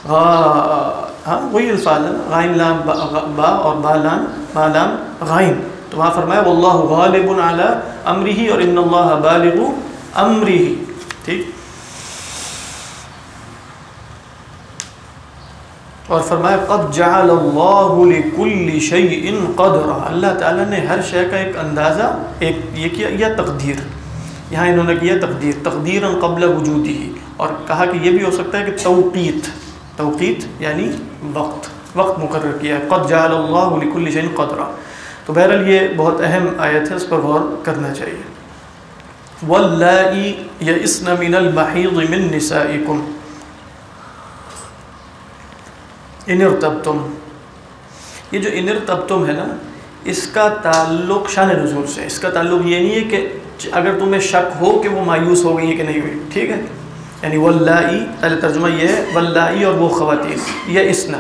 ہاں وہی الفاظ ہے, غائن لام با اور با لام غائن. تو وہاں فرمایا واللہ غالب علی امرہ اور ان اللہ بالغ امرہ. ٹھیک. اور فرمایا قد جعل اللہ لکل شیء قدرا, اللہ تعالیٰ نے ہر شے کا ایک اندازہ, ایک یہ کیا, یا تقدیر, یہاں انہوں نے کیا تقدیر, تقدیرا قبل وجودہ. اور کہا کہ یہ بھی ہو سکتا ہے کہ توقیت, توقیت یعنی وقت مقرر کیا ہے, قد جعل اللہ لکل شیء قدرا. تو بہرحال یہ بہت اہم آیت ہے, اس پر غور کرنا چاہیے. واللائی یئسن من المحیض من نسائکم ان ارتبتم. یہ جو ان ارتبتم ہے نا, اس کا تعلق شان نزول سے, اس کا تعلق یہ نہیں ہے کہ اگر تمہیں شک ہو کہ وہ مایوس ہو گئی ہے کہ نہیں ہوئی, ٹھیک ہے. یعنی واللائی, پہلے ترجمہ یہ ہے واللائی اور وہ خواتین, یہ اسنا.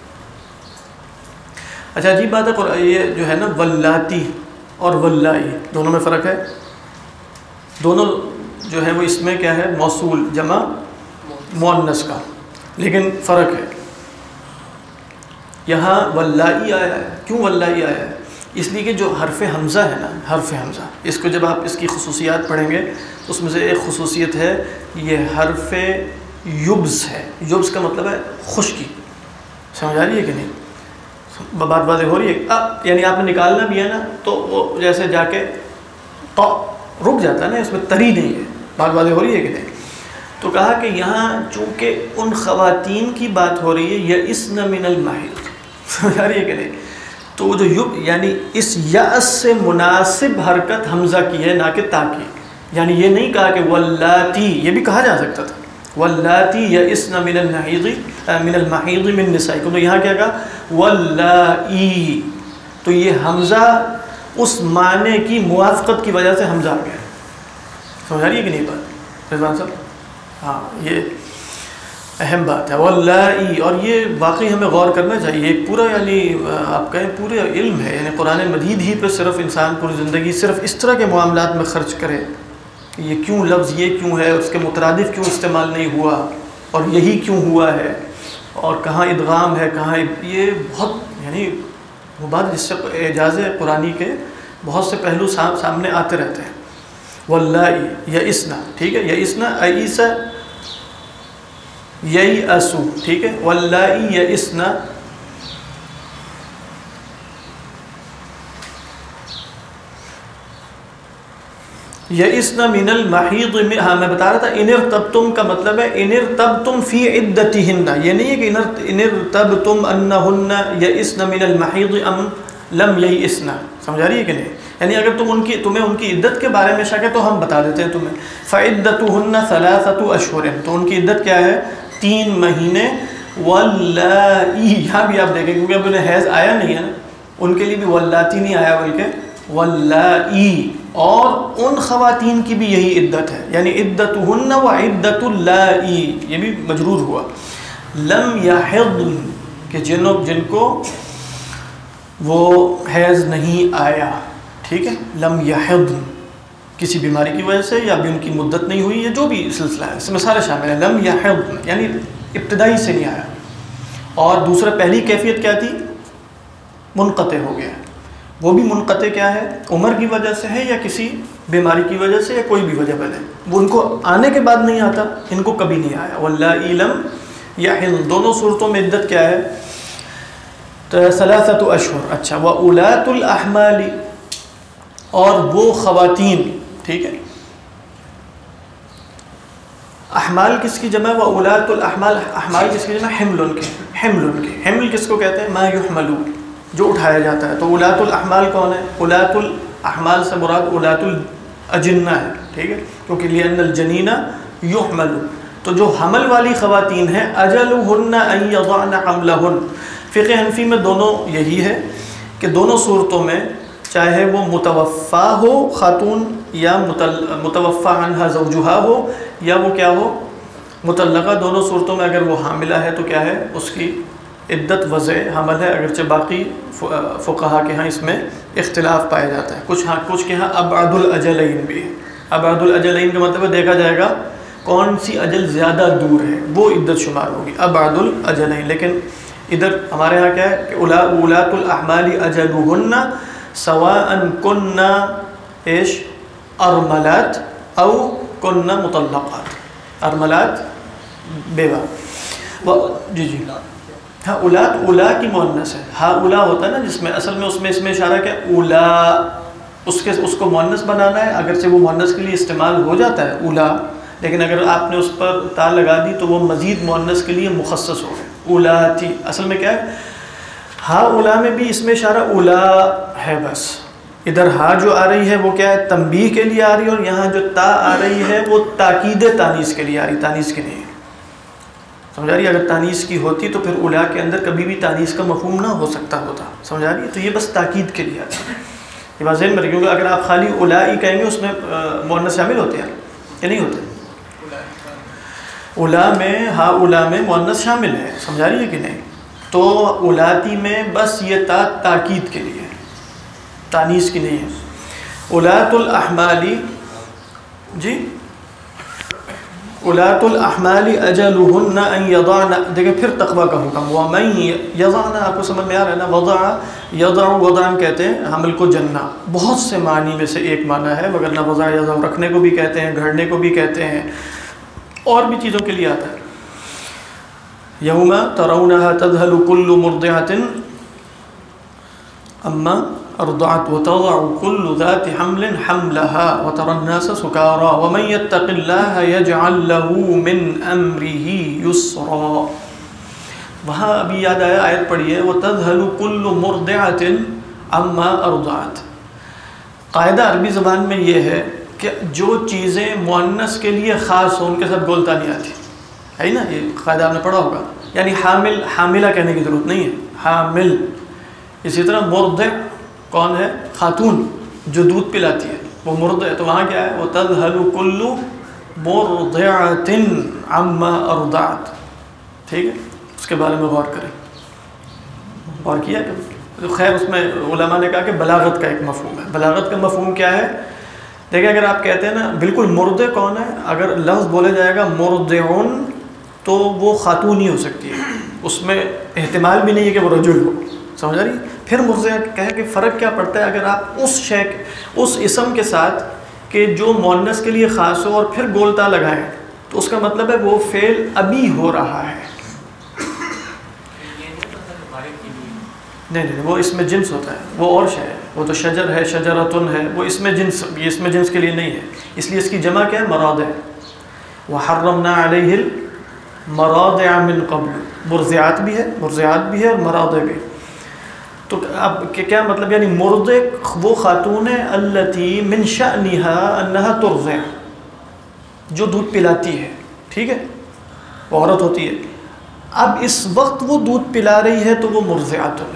اچھا عجیب بات ہے, یہ جو ہے نا واللاتی اور واللائی دونوں میں فرق ہے. دونوں جو ہے وہ اس میں کیا ہے, موصول جمع مؤنث کا, لیکن فرق ہے. یہاں واللائی آیا ہے. کیوں واللائی آیا ہے؟ اس لیے کہ جو حرف حمزہ ہے نا، حرف حمزہ، اس کو جب آپ اس کی خصوصیات پڑھیں گے تو اس میں سے ایک خصوصیت ہے یہ حرف یبز ہے. یبز کا مطلب ہے خشکی. سمجھ آ رہی ہے کہ نہیں؟ بات واضح ہو رہی ہے؟ یعنی آپ نے نکالنا بھی ہے نا تو وہ جیسے جا کے تو رک جاتا ہے نا، اس میں تری نہیں ہے. بات واضح ہو رہی ہے کہ نہیں؟ تو کہا کہ یہاں چونکہ ان خواتین کی بات ہو رہی ہے یئسن من المحیض. سمجھ آ رہی ہے کہ نہیں؟ تو جو یعنی اس یأس سے مناسب حرکت حمزہ کی ہے، نہ کہ تا کی. یعنی یہ نہیں کہا کہ واللاتی، یہ بھی کہا جا سکتا تھا واللاتی یئسن من المحیض من نسائکم. تو یہاں کیا کہا؟ واللائی. تو یہ حمزہ اس معنی کی موافقت کی وجہ سے حمزہ آ گیا. سمجھ آ رہی ہے کہ نہیں بات رضوان صاحب؟ ہاں، یہ اہم بات ہے واللائی. اور یہ واقعی ہمیں غور کرنا چاہیے. ایک پورا یعنی آپ کہیں پورے علم ہے. یعنی قرآن مجید ہی پہ صرف انسان پوری زندگی صرف اس طرح کے معاملات میں خرچ کرے کہ یہ کیوں لفظ یہ کیوں ہے، اس کے مترادف کیوں استعمال نہیں ہوا، اور یہی کیوں ہوا ہے، اور کہاں ادغام ہے کہاں. یہ بہت یعنی وہ بات جس سے اعجاز قرآنی کے بہت سے پہلو سامنے آتے رہتے ہیں. واللائی یئسن، ٹھیک ہے، یئسن ایس یئسو، ٹھیک ہے. واللائی یئسن یئسن من المحیض. ہاں میں بتا رہا تھا ان ارتبتم کا مطلب ہے ان ارتبتم فی عدتہن. یہ نہیں ہے کہ ان ارتبتم انہن یئسن من المحیض ام لم یئسن. سمجھ آ رہی ہے کہ نہیں؟ یعنی اگر تمہیں ان کی عدت کے بارے میں شک ہے تو ہم بتا دیتے ہیں تمہیں. فعدتہن ثلاثۃ اشہر. تو ان کی عدت کیا ہے؟ 3 مہینے. واللائی، یہاں بھی آپ دیکھیں کیونکہ اب انہیں حیض آیا نہیں ہے نا، ان کے لیے بھی واللاتی نہیں آیا بلکہ واللائی. اور ان خواتین کی بھی یہی عدت ہے، یعنی عدتہن و عدت اللائی. یہ بھی مجرور ہوا. لم یحضن، کہ جن کو وہ حیض نہیں آیا، ٹھیک ہے. لم یحضن کسی بیماری کی وجہ سے یا بھی ان کی مدت نہیں ہوئی، یا جو بھی سلسلہ ہے اس میں سارے شامل ہیں. لم یحضن یعنی ابتدائی سے نہیں آیا. اور دوسرا پہلی کیفیت کیا تھی؟ منقطع ہو گیا. وہ بھی منقطع کیا ہے؟ عمر کی وجہ سے ہے یا کسی بیماری کی وجہ سے یا کوئی بھی وجہ بنے. وہ ان کو آنے کے بعد نہیں آتا، ان کو کبھی نہیں آیا. واللائی لم یحضن. دونوں صورتوں میں عدت کیا ہے؟ ثلاثۃ اشہر. اچھا. واولاۃ الاحمال، اور وہ خواتین، ٹھیک ہے. احمال کس کی جمع ہے؟ واولاۃ الاحمال. احمال کس کی جمع؟ حمل کے. حمل کس کو کہتے ہیں؟ ما یحمل، جو اٹھایا جاتا ہے. تو اولاۃ الاحمال کون ہے؟ اولاۃ الاحمال سے مراد اولاۃ الاجنہ ہے، ٹھیک ہے، کیونکہ لأن الجنین یحمل. تو جو حمل والی خواتین ہیں اجلہن ان یضعن حملہن. فقہ حنفی میں دونوں یہی ہے کہ دونوں صورتوں میں چاہے وہ متوفا ہو خاتون یا متوفا عنہا زوجہا ہو یا وہ کیا ہو مطلقہ، دونوں صورتوں میں اگر وہ حاملہ ہے تو کیا ہے؟ اس کی عدت وضع حمل ہے. اگرچہ باقی فقہا کے ہاں اس میں اختلاف پایا جاتا ہے. کچھ کے ہاں ابعد الاجلین بھی ہے. ابعد الاجلین کا مطلب ہے دیکھا جائے گا کون سی اجل زیادہ دور ہے وہ عدت شمار ہوگی، ابعد الاجلین. لیکن ادھر ہمارے ہاں کیا ہے کہ اولاۃ الاحمال اجلہن سواء کننا ایش ارملات او کننا مطلقات. ارملات بیوہ. جی ہاں اولا کی مؤنث ہے. ہاں اولا ہوتا ہے نا جس میں اصل میں اس میں اشارہ کیا اولا، اس کو مؤنث بنانا ہے. اگرچہ وہ مؤنث کے لیے استعمال ہو جاتا ہے اولا، لیکن اگر آپ نے اس پر تا لگا دی تو وہ مزید مؤنث کے لیے مخصص ہو گئے. اولاتی اصل میں کیا ہے؟ ہاں اولا میں بھی اس میں اشارہ اولا ہے. بس ادھر ہاں جو آ رہی ہے وہ کیا ہے؟ تنبیہ کے لیے آ رہی ہے، اور یہاں جو تا آ رہی ہے وہ تاکید تانیث کے لیے آ رہی، تانیث کے لیے. سمجھ آ رہی ہے؟ اگر تانیث کی ہوتی تو پھر اولا کے اندر کبھی بھی تانیث کا مفہوم نہ ہو سکتا ہوتا. سمجھ آ رہی ہے؟ تو یہ بس تاکید کے لیے آتا ہے. یہ بات ذہن میں رکھیے، کیونکہ اگر آپ خالی اولائی کہیں گے اس میں مؤنث شامل ہوتے ہیں یا نہیں ہوتے؟ اولا میں ہاں اولا میں مؤنث شامل ہے. سمجھ آ رہی ہے کہ نہیں؟ تو اولاتی میں بس یہ تا تاکید کے لیے، تانیث کی نہیں ہے. اولاۃ الاحمالی، جی اولات الاحمال اجلهن ان یضعن، دیکھیں پھر تقوی کا حکم، ومن یضعن، آپ کو سمجھ میں آ رہا ہے نا، وضع یضع وضعن کہتے ہیں حمل کو جننا، بہت سے معنی میں سے ایک معنی ہے، وگرنہ وضع یضع رکھنے کو بھی کہتے ہیں، گھڑنے کو بھی کہتے ہیں، اور بھی چیزوں کے لیے آتا ہے۔ یوم ترونها تذهل كل مرضعة اما ارضعت وتضع كل ذات حمل حملها وترى الناس سكارى ومن يتق الله يجعل له من امره يسرا۔ وہاں ابھی یاد آیا، آیت پڑھی ہے وتذهل كل مرضعة اما ارضعت۔ قاعدہ عربی زبان میں یہ ہے کہ جو چیزیں مؤنث کے لیے خاص ہوں ان کے ساتھ گولتا نہیں آتی، ہے نا، یہ قاعدہ آپ نے پڑھا ہوگا، یعنی حامل حاملہ کہنے کی ضرورت نہیں ہے، حامل۔ اسی طرح مرضع کون ہے؟ خاتون جو دودھ پلاتی ہے، وہ مرضع ہے، تو وہاں کیا ہے؟ وَتَذْهَلُ كُلُّ مُرْضِعَةٍ عَمَّا أَرْضَعَتْ، ٹھیک ہے، اس کے بارے میں غور کریں، غور کیا کہ خیر اس میں علماء نے کہا کہ بلاغت کا ایک مفہوم ہے۔ بلاغت کا مفہوم کیا ہے؟ دیکھیں اگر آپ کہتے ہیں نا بالکل مرضع کون ہے، اگر لفظ بولے جائے گا مرضعن تو وہ خاتون ہی ہو سکتی ہے، اس میں احتمال بھی نہیں ہے کہ وہ رجل ہو، سمجھ آ رہی؟ پھر مرضع کہے کہ فرق کیا پڑتا ہے اگر آپ اس شے اس اسم کے ساتھ کہ جو مؤنث کے لیے خاص ہو اور پھر گولتا لگائیں تو اس کا مطلب ہے وہ فعل ابھی ہو رہا ہے۔ نہیں، وہ اس میں جنس ہوتا ہے، وہ اور شے ہے، وہ تو شجر ہے، شجرتن ہے، وہ اس میں جنس، یہ اس میں جنس کے لیے نہیں ہے، اس لیے اس کی جمع کیا ہے؟ مراضع۔ وحرمنا علیہ المراضع من قبل، مرضعات بھی ہے اور مراضع بھی۔ تو اب کیا مطلب؟ یعنی مرضع وہ خاتون ہے التی من شأنها انها ترضع، جو دودھ پلاتی ہے، ٹھیک ہے، وہ عورت ہوتی ہے، اب اس وقت وہ دودھ پلا رہی ہے تو وہ مرضعات ہے۔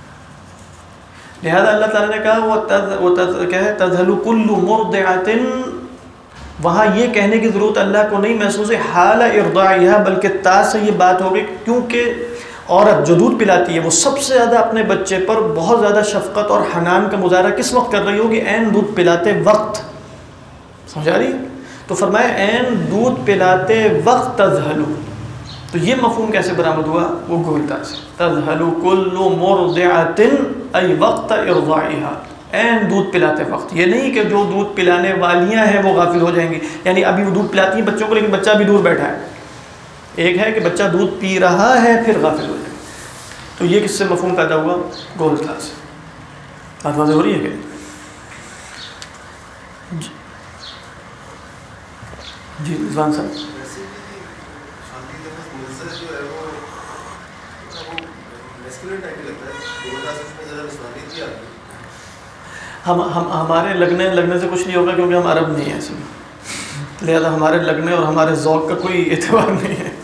لہذا اللہ تعالیٰ نے کہا تذهل كل مرضعة، وہاں یہ کہنے کی ضرورت اللہ کو نہیں محسوس ہے حال ارضاعها، بلکہ تا سے یہ بات ہوگی کیونکہ عورت جو دودھ پلاتی ہے وہ سب سے زیادہ اپنے بچے پر بہت زیادہ شفقت اور حنان کا مظاہرہ کس وقت کر رہی ہوگی؟ عین دودھ پلاتے وقت، سمجھ آ رہی؟ تو فرمایا عین دودھ پلاتے وقت تذهل، تو یہ مفہوم کیسے برآمد ہوا؟ وہ گولتا سے، تذهل كل مرضعة ای وقت ارضاعها، عین دودھ پلاتے وقت، یہ نہیں کہ جو دودھ پلانے والیاں ہیں وہ غافل ہو جائیں گی، یعنی ابھی وہ دودھ پلاتی ہیں بچوں کو لیکن بچہ بھی دور بیٹھا ہے، ایک ہے کہ بچہ دودھ پی رہا ہے پھر غافل ہو جائے، تو یہ کس سے مفہوم پیدا ہوا؟ گولتا سے۔ بات واضح ہو رہی ہے کہ جی رضوان صاحب؟ ہمارے لگنے سے کچھ نہیں ہوگا کیونکہ ہم عرب نہیں ہیں اس میں، لہذا ہمارے لگنے اور ہمارے ذوق کا کوئی اعتبار نہیں ہے،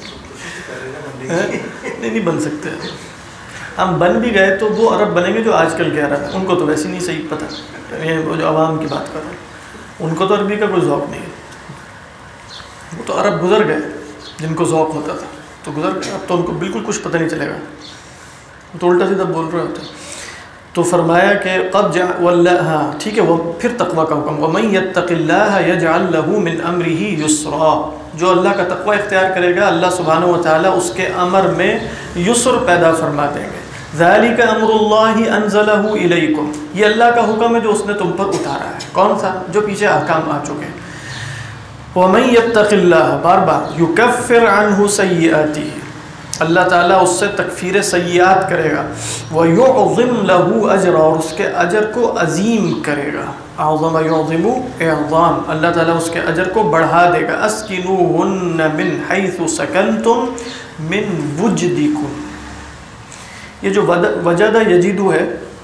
نہیں بن سکتے، ہم بن بھی گئے تو وہ عرب بنیں گے جو آج کل کے عرب ہیں، ان کو تو ویسے نہیں صحیح پتہ، وہ جو عوام کی بات کر رہے ہیں ان کو تو عربی کا کوئی ذوق نہیں ہے، وہ تو عرب گزر گئے جن کو ذوق ہوتا تھا تو گزر گئے، اب تو ان کو بالکل کچھ پتہ نہیں چلے گا، وہ تو الٹا سیدھا بول رہے ہوتے ہیں۔ تو فرمایا کہ قد ہاں ٹھیک ہے، وہ پھر تقوی کا حکم، وَمَن يَتَّقِ اللَّهَ يَجْعَلْ لَهُ مِنْ أَمْرِهِ يُسْرًا، جو اللہ کا تقوی اختیار کرے گا اللہ سبحانہ وتعالیٰ اس کے امر میں یسر پیدا فرما دیں گے۔ ذَلِكَ أَمْرُ اللَّهِ أَنزَلَهُ إِلَيْكُمْ، یہ اللہ کا حکم ہے جو اس نے تم پر اتارا ہے، کون سا؟ جو پیچھے احکام آ چکے ہیں۔ وَمَن يَتَّقِ اللَّهَ، بار بار، يُكَفِّرْ عَنْهُ سَيِّئَاتِهِ، اللہ تعالیٰ اس سے تکفیر سیئات کرے گا، وَيُعْظِمْ لَهُ أَجْرًا، اور اس کے اجر کو عظیم کرے گا، اعظم يعظم اعظام، اللہ تعالیٰ اس کے اجر کو بڑھا دے گا۔ اسکنوہن من حیث سکنتم من وجدکم، یہ جو وجد یجدو ہے،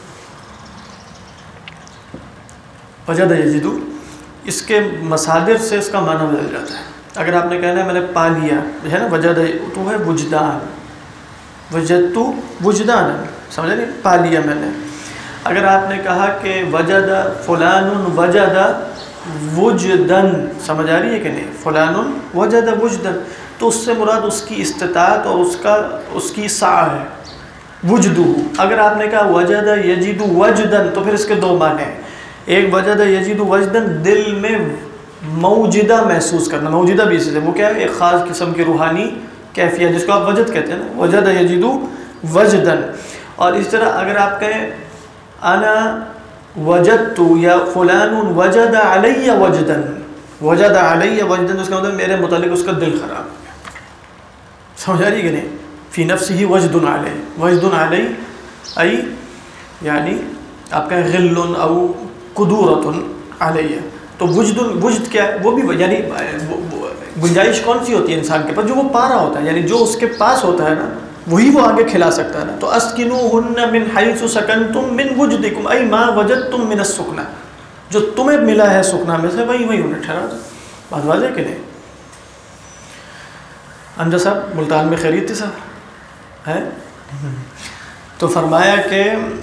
وجد یجدو، اس کے مصادر سے اس کا معنی بدل جاتا ہے۔ اگر آپ نے کہنا ہے میں نے پا لیا ہے نا، وجد تو ہے وجدان، وجدتو وجدان، سمجھا نہیں، پا لیا میں نے۔ اگر آپ نے کہا کہ وجد فلان وجد وجدن، سمجھ آ رہی ہے کہ نہیں، فلان وجد وجدن، تو اس سے مراد اس کی استطاعت اور اس کی سعی ہے، وجدو۔ اگر آپ نے کہا وجد یجد وجدن تو پھر اس کے دو معنی ہیں، ایک وجد یجد وجدن، دل میں موجدہ محسوس کرنا. موجدہ بھی اسی سے وہ کیا ہے ایک خاص قسم کی روحانی کیفیت جس کو آپ وجد کہتے ہیں نا, وجد یجدو وجدن. اور اس طرح اگر آپ کہیں انا وجدت یا فلان وجد علی وجدن, وجد علی وجدن اس کا مطلب میرے متعلق اس کا دل خراب ہو گیا. سمجھ آ رہی کہ نہیں؟ فی نفسہ وجد علی, وجد علی ای یعنی آپ کہیں غل او قدورۃ علی. تو وجد کیا ہے, وہ بھی یعنی گنجائش کون سی ہوتی ہے انسان کے پاس, جو وہ پا رہا ہوتا ہے, یعنی جو اس کے پاس ہوتا ہے نا وہی وہ آگے کھلا سکتا ہے نا. تو اسکنوہن من حیث سکنتم من وجدکم ای ما وجدتم من السکنہ, جو تمہیں ملا ہے سکنا میں سے وہی انہیں ٹھہرا دو. بات واضح کہ نہیں؟ امجد صاحب ملتان میں خیریت تھی صاحب ہے. تو فرمایا کہ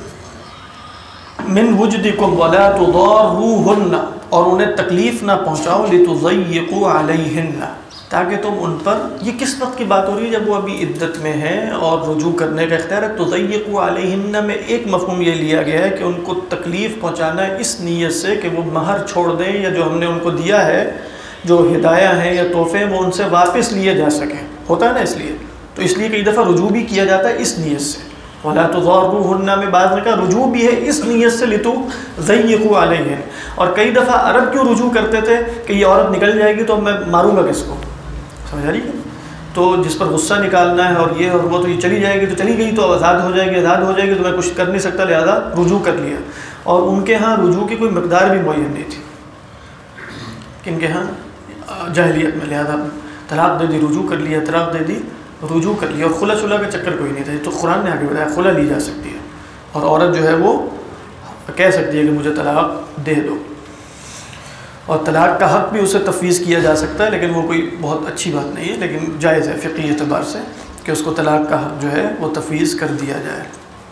من وجدکم ولا تضاروہن, اور انہیں تکلیف نہ پہنچاؤ, لتضیقوا علیہن, تاکہ تم ان پر, یہ کس وقت کی بات ہو رہی ہے جب وہ ابھی عدت میں ہیں اور رجوع کرنے کا اختیار ہے. تضیقوا علیہن میں ایک مفہوم یہ لیا گیا ہے کہ ان کو تکلیف پہنچانا ہے اس نیت سے کہ وہ مہر چھوڑ دیں, یا جو ہم نے ان کو دیا ہے جو ہدایہ ہیں یا تحفے ہیں وہ ان سے واپس لیے جا سکیں. ہوتا ہے نا اس لیے, تو اس لیے کئی دفعہ رجوع بھی کیا جاتا ہے اس نیت سے. وَلَا تُضَارُوهُنَّ میں بعض نے کہا رجوع بھی ہے اس نیت سے لِتُضَيِّقُوا عَلَيْهِنَّ. اور کئی دفعہ عرب کیوں رجوع کرتے تھے کہ یہ عورت نکل جائے گی تو میں ماروں گا کس کو, سمجھ آ رہی ہے؟ تو جس پر غصہ نکالنا ہے اور یہ اور وہ, تو یہ چلی جائے گی تو چلی گئی, تو آزاد ہو جائے گی, آزاد ہو جائے گی تو میں کچھ کر نہیں سکتا, لہذا رجوع کر لیا. اور ان کے ہاں رجوع کی کوئی مقدار بھی معین نہیں تھی, کن کے ہاں جاہلیت میں, لہذا طلاق دے دی رجوع کر لیا, طلاق دے دی رجوع کر لیا. اور خلا شلا کا چکر کوئی نہیں تھا. تو قرآن نے آگے بتایا خلا لی جا سکتی ہے, اور عورت جو ہے وہ کہہ سکتی ہے کہ مجھے طلاق دے دو, اور طلاق کا حق بھی اسے تفویض کیا جا سکتا ہے, لیکن وہ کوئی بہت اچھی بات نہیں ہے, لیکن جائز ہے فقہی اعتبار سے کہ اس کو طلاق کا حق جو ہے وہ تفویض کر دیا جائے.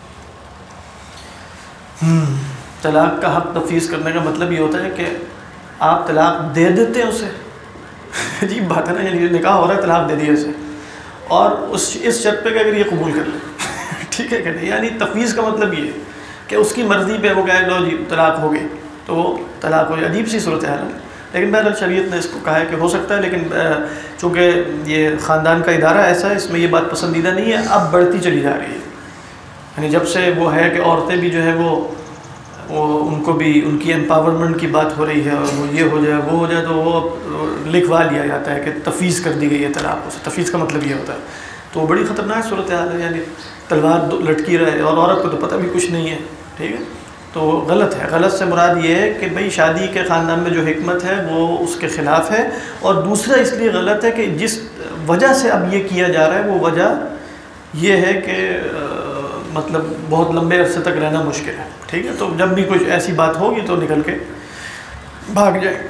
طلاق کا حق تفویض کرنے کا مطلب یہ ہوتا ہے کہ آپ طلاق دے دیتے ہیں اسے. عجیب بات ہے نا, یعنی نکاح ہو رہا ہے طلاق دے دیا اسے, اور اس شرط پہ کہ اگر یہ قبول کر لے, ٹھیک ہے کہ نہیں. یعنی تفویض کا مطلب یہ ہے کہ اس کی مرضی پہ وہ کہے لو جی طلاق ہو گئی تو وہ طلاق ہو جائے. عجیب سی صورتحال ہے, لیکن بہرحال شریعت نے اس کو کہا ہے کہ ہو سکتا ہے, لیکن چونکہ یہ خاندان کا ادارہ ایسا ہے اس میں یہ بات پسندیدہ نہیں ہے, اب بڑھتی چلی جا رہی ہے. یعنی جب سے وہ ہے کہ عورتیں بھی جو ہے وہ ان کو بھی ان کی امپاورمنٹ کی بات ہو رہی ہے, اور وہ یہ ہو جائے وہ ہو جائے, تو وہ لکھوا لیا جاتا ہے کہ تفویض کر دی گئی ہے طلاق. اس تفویض کا مطلب یہ ہوتا ہے. تو وہ بڑی خطرناک صورتحال ہے, یعنی تلوار لٹکی رہے اور عورت کو تو پتہ بھی کچھ نہیں ہے, ٹھیک ہے. تو غلط ہے. غلط سے مراد یہ ہے کہ بھئی شادی کے خاندان میں جو حکمت ہے وہ اس کے خلاف ہے. اور دوسرا اس لیے غلط ہے کہ جس وجہ سے اب یہ کیا جا رہا ہے وہ وجہ یہ ہے کہ مطلب بہت لمبے عرصے تک رہنا مشکل ہے, ٹھیک ہے. تو جب بھی کچھ ایسی بات ہوگی تو نکل کے بھاگ جائے.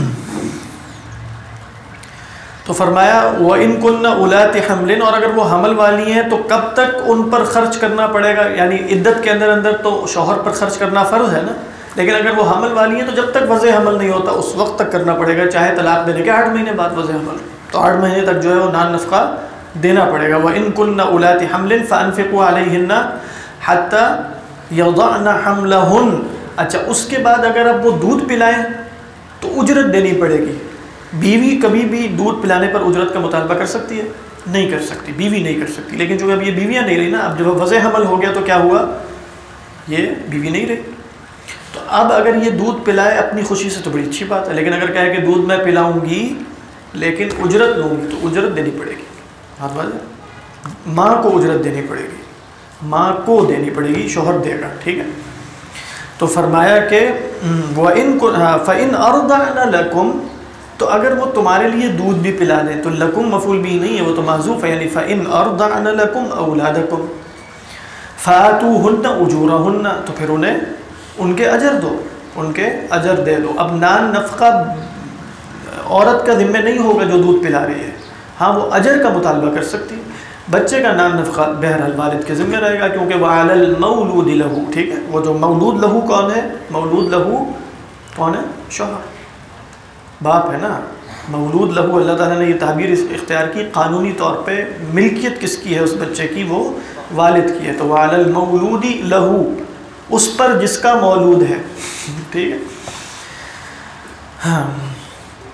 تو فرمایا وَإِن كُنَّ أُولَاتِ حَمْلٍ, اور اگر وہ حمل والی ہیں تو کب تک ان پر خرچ کرنا پڑے گا. یعنی عدت کے اندر تو شوہر پر خرچ کرنا فرض ہے نا, لیکن اگر وہ حمل والی ہیں تو جب تک وضع حمل نہیں ہوتا اس وقت تک کرنا پڑے گا, چاہے طلاق دینے کے 8 مہینے بعد وضع حمل, تو 8 مہینے تک جو ہے وہ نان نفقہ دینا پڑے گا. وَإِن كُنَّ أُولَاتِ حَمْلٍ فَأَنفِقُوا عَلَيْهِنَّ حَتَّى يَضَعْنَ حَمْلَهُنَّ. اچھا, اس کے بعد اگر اب وہ دودھ پلائیں تو اجرت دینی پڑے گی. بیوی کبھی بھی دودھ پلانے پر اجرت کا مطالبہ کر سکتی ہے؟ نہیں کر سکتی, بیوی نہیں کر سکتی. لیکن جو اب یہ بیویاں نہیں رہی نا, اب جب وضع حمل ہو گیا تو کیا ہوا, یہ بیوی نہیں رہی. تو اب اگر یہ دودھ پلائے اپنی خوشی سے تو بڑی اچھی بات ہے, لیکن اگر کہے کہ دودھ میں پلاؤں گی لیکن اجرت لوں گی تو اجرت دینی پڑے گی. بات بات ماں کو اجرت دینی پڑے گی, ماں کو دینی پڑے گی, شوہر دے گا, ٹھیک ہے. تو فرمایا کہ فَإِنْ أَرْضَعْنَ لَكُمْ, تو اگر وہ تمہارے لیے دودھ بھی پلا دیں تو لکم مفعول بھی نہیں ہے, وہ تو محذوف ہے. یعنی فَإِنْ أَرْضَعْنَ لَكُمْ أَوْلَادَكُمْ فَآتُوهُنَّ أُجُورَهُنَّ, تو پھر انہیں ان کے اجر دو, ان کے اجر دے دو. اب نان نفقہ عورت کا ذمہ نہیں ہوگا جو دودھ پلا رہی ہے, ہاں وہ اجر کا مطالبہ کر سکتی ہے. بچے کا نان نفقہ بہرحال والد کے ذمہ رہے گا, کیونکہ وَعَلَى الْمَوْلُودِ لَهُ, ٹھیک ہے. وہ جو مولود لہو کون ہے, مولود لہو کون ہے, شوہر, باپ ہے نا. مولود لہو, اللہ تعالیٰ نے یہ تعبیر اختیار کی, قانونی طور پہ ملکیت کس کی ہے اس بچے کی, وہ والد کی ہے. تو وَعَلَى الْمَوْلُودِ لَهُ, اس پر جس کا مولود ہے, ٹھیک ہے. ہاں,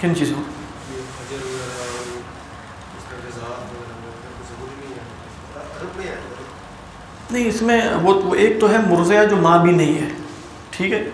کن چیزوں؟ نہیں، اس میں وہ ایک تو ہے مرضعہ جو ماں بھی نہیں ہے، ٹھیک ہے،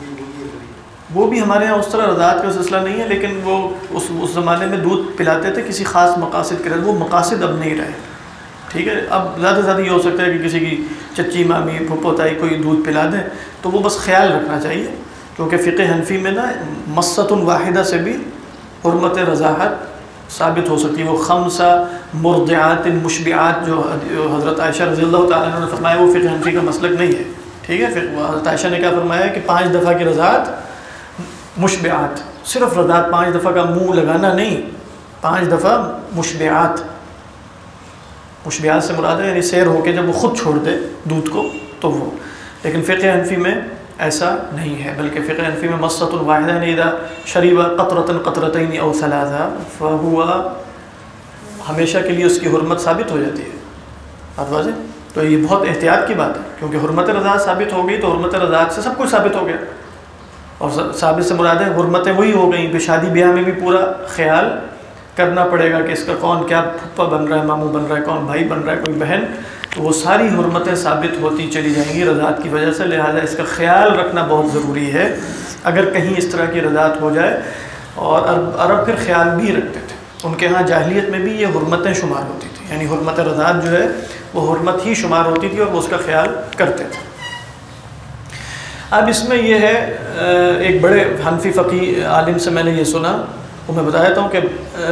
وہ بھی ہمارے ہاں اس طرح رضاعت کا سلسلہ نہیں ہے، لیکن وہ اس زمانے میں دودھ پلاتے تھے کسی خاص مقاصد کے لیے، وہ مقاصد اب نہیں رہے، ٹھیک ہے. اب زیادہ سے زیادہ یہ ہو سکتا ہے کہ کسی کی چچی مامی پھپھو تائی کوئی دودھ پلا دیں، تو وہ بس خیال رکھنا چاہیے، کیونکہ فقہ حنفی میں نا مست واحدہ سے بھی حرمت رضاعت ثابت ہو سکتی ہے. وہ خمسہ مرضعات مشبعات جو حضرت عائشہ رضی اللہ تعالیٰ عنہ نے فرمایا، وہ فقہ حنفی کا مسلک نہیں ہے، ٹھیک ہے. پھر حضرت عائشہ نے کیا فرمایا کہ 5 دفعہ کی رضاعت مشبعات، صرف رضاعت 5 دفعہ کا منہ لگانا نہیں، 5 دفعہ مشبعات. مشبعات سے مراد ہے یعنی سیر ہو کے جب وہ خود چھوڑ دے دودھ کو تو وہ. لیکن فقہ حنفی میں ایسا نہیں ہے، بلکہ فقہ حنفی میں مست واحدہ اذا شریب قطرة قطرتین او ثلاثہ فہو، ہمیشہ کے لیے اس کی حرمت ثابت ہو جاتی ہے. بات واضح؟ تو یہ بہت احتیاط کی بات ہے، کیونکہ حرمت رضاعت ثابت ہو گئی تو حرمت رضاعت سے سب کچھ ثابت ہو گیا، اور ثابت سے مراد ہے حرمتیں وہی ہو گئیں. پھر شادی بیاہ میں بھی پورا خیال کرنا پڑے گا کہ اس کا کون کیا پھپھا بن رہا ہے، ماموں بن رہا ہے، کون بھائی بن رہا ہے، کوئی بہن، تو وہ ساری حرمتیں ثابت ہوتی چلی جائیں گی رضاعت کی وجہ سے. لہٰذا اس کا خیال رکھنا بہت ضروری ہے اگر کہیں اس طرح کی رضاعت ہو جائے. اور عرب پھر خیال بھی رکھتے تھے، ان کے ہاں جاہلیت میں بھی یہ حرمتیں شمار ہوتی تھیں، یعنی حرمت رضاعت جو ہے وہ حرمت ہی شمار ہوتی تھی اور وہ اس کا خیال کرتے تھے. اب اس میں یہ ہے، ایک بڑے حنفی فقیہ عالم سے میں نے یہ سنا، وہ میں بتا دیتا ہوں کہ